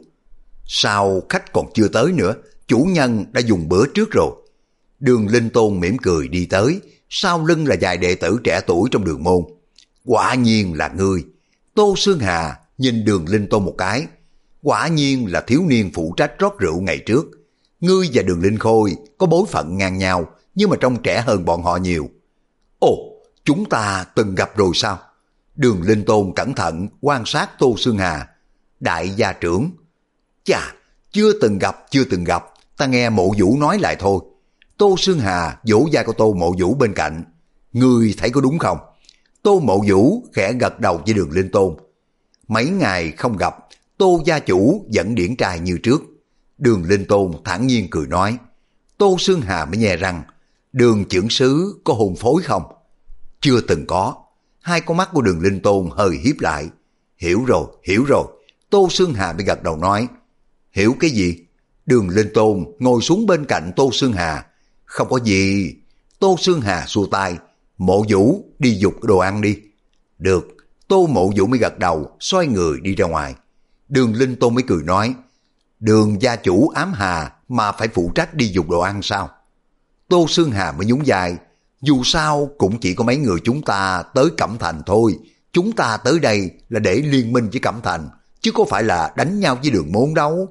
S1: Sao khách còn chưa tới nữa, chủ nhân đã dùng bữa trước rồi. Đường Linh Tôn mỉm cười đi tới, sau lưng là vài đệ tử trẻ tuổi trong đường môn. Quả nhiên là ngươi. Tô Xương Hà nhìn Đường Linh Tôn một cái. Quả nhiên là thiếu niên phụ trách rót rượu ngày trước. Ngươi và Đường Linh Khôi có bối phận ngang nhau, nhưng mà trông trẻ hơn bọn họ nhiều. Ồ, chúng ta từng gặp rồi sao? Đường Linh Tôn cẩn thận quan sát Tô Xương Hà. Đại gia trưởng. Chà, chưa từng gặp, chưa từng gặp, ta nghe Mộ Vũ nói lại thôi. Tô Xương Hà vỗ vai của Tô Mộ Vũ bên cạnh. Ngươi thấy có đúng không? Tô Mộ Vũ khẽ gật đầu với Đường Linh Tôn. Mấy ngày không gặp, Tô gia chủ vẫn điển trai như trước. Đường Linh Tôn thản nhiên cười nói. Tô Xương Hà mới nhe răng. Đường trưởng sứ có hôn phối không? Chưa từng có. Hai con mắt của Đường Linh Tôn hơi híp lại. Hiểu rồi, hiểu rồi. Tô Xương Hà mới gật đầu nói. Hiểu cái gì? Đường Linh Tôn ngồi xuống bên cạnh Tô Xương Hà. Không có gì. Tô Xương Hà xua tay. Mộ Vũ đi dục đồ ăn đi. Được. Tô Mộ Vũ mới gật đầu, xoay người đi ra ngoài. Đường Linh Tôn mới cười nói. Đường gia chủ ám hà mà phải phụ trách đi dục đồ ăn sao? Tô Xương Hà mới nhún vai. Dù sao cũng chỉ có mấy người chúng ta tới Cẩm Thành thôi. Chúng ta tới đây là để liên minh với Cẩm Thành, chứ có phải là đánh nhau với Đường môn đâu.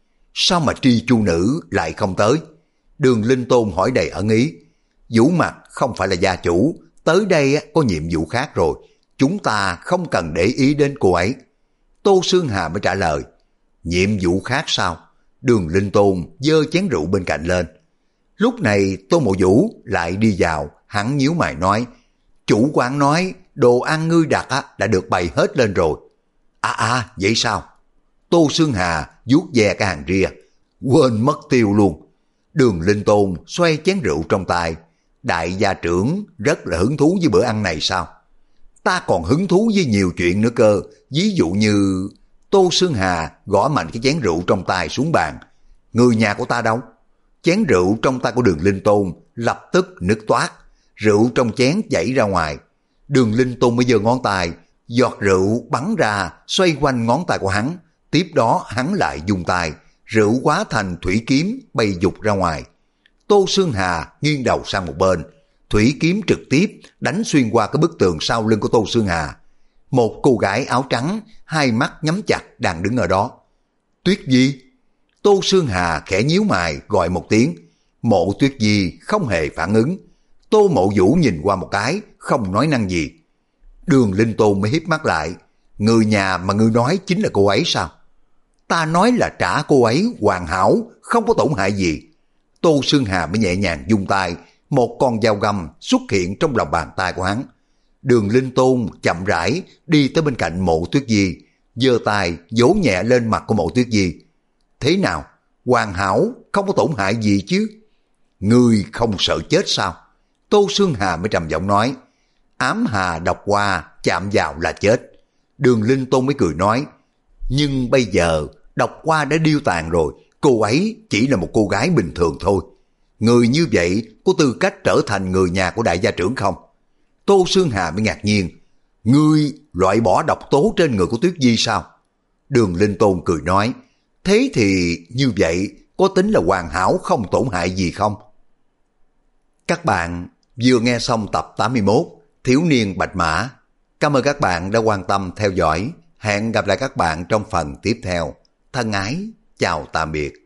S1: Sao mà tri chu nữ lại không tới? Đường Linh Tôn hỏi đầy ẩn ý. Vũ Mặt không phải là gia chủ, tới đây có nhiệm vụ khác rồi. Chúng ta không cần để ý đến cô ấy. Tô Xương Hà mới trả lời. Nhiệm vụ khác sao? Đường Linh Tôn giơ chén rượu bên cạnh lên. Lúc này Tô Mộ Vũ lại đi vào, hắn nhíu mày nói. Chủ quán nói đồ ăn ngươi đặt á, đã được bày hết lên rồi. À à, vậy sao? Tô Xương Hà vuốt ve cái hàng ria. Quên mất tiêu luôn. Đường Linh Tôn xoay chén rượu trong tay. Đại gia trưởng rất là hứng thú với bữa ăn này sao? Ta còn hứng thú với nhiều chuyện nữa cơ. Ví dụ như... Tô Xương Hà gõ mạnh cái chén rượu trong tay xuống bàn. Người nhà của ta đâu? Chén rượu trong tay của Đường Linh Tôn lập tức nứt toát. Rượu trong chén chảy ra ngoài. Đường Linh Tôn mới giơ ngón tay, giọt rượu bắn ra xoay quanh ngón tay của hắn. Tiếp đó hắn lại dùng tay, rượu hóa thành thủy kiếm bay dục ra ngoài. Tô Xương Hà nghiêng đầu sang một bên, thủy kiếm trực tiếp đánh xuyên qua cái bức tường sau lưng của Tô Xương Hà. Một cô gái áo trắng, hai mắt nhắm chặt đang đứng ở đó. Tuyết Di. Tô Xương Hà khẽ nhíu mày gọi một tiếng. Mộ Tuyết Di không hề phản ứng. Tô Mộ Vũ nhìn qua một cái, không nói năng gì. Đường Linh Tôn mới híp mắt lại. Người nhà mà ngươi nói chính là cô ấy sao? Ta nói là trả cô ấy hoàn hảo, không có tổn hại gì. Tô Xương Hà mới nhẹ nhàng vung tay, một con dao găm xuất hiện trong lòng bàn tay của hắn. Đường Linh Tôn chậm rãi đi tới bên cạnh Mộ Tuyết Di, giơ tay vỗ nhẹ lên mặt của Mộ Tuyết Di. Thế nào? Hoàn hảo, không có tổn hại gì chứ? Ngươi không sợ chết sao? Tô Xương Hà mới trầm giọng nói. Ám hà độc qua, chạm vào là chết. Đường Linh Tôn mới cười nói. Nhưng bây giờ độc qua đã điêu tàn rồi, cô ấy chỉ là một cô gái bình thường thôi. Người như vậy có tư cách trở thành người nhà của đại gia trưởng không? Tô Xương Hà mới ngạc nhiên. Ngươi loại bỏ độc tố trên người của Tuyết Di sao? Đường Linh Tôn cười nói. Thế thì như vậy có tính là hoàn hảo không tổn hại gì không? Các bạn vừa nghe xong tập tám mươi mốt Thiếu niên Bạch Mã. Cảm ơn các bạn đã quan tâm theo dõi. Hẹn gặp lại các bạn trong phần tiếp theo. Thân ái, chào tạm biệt.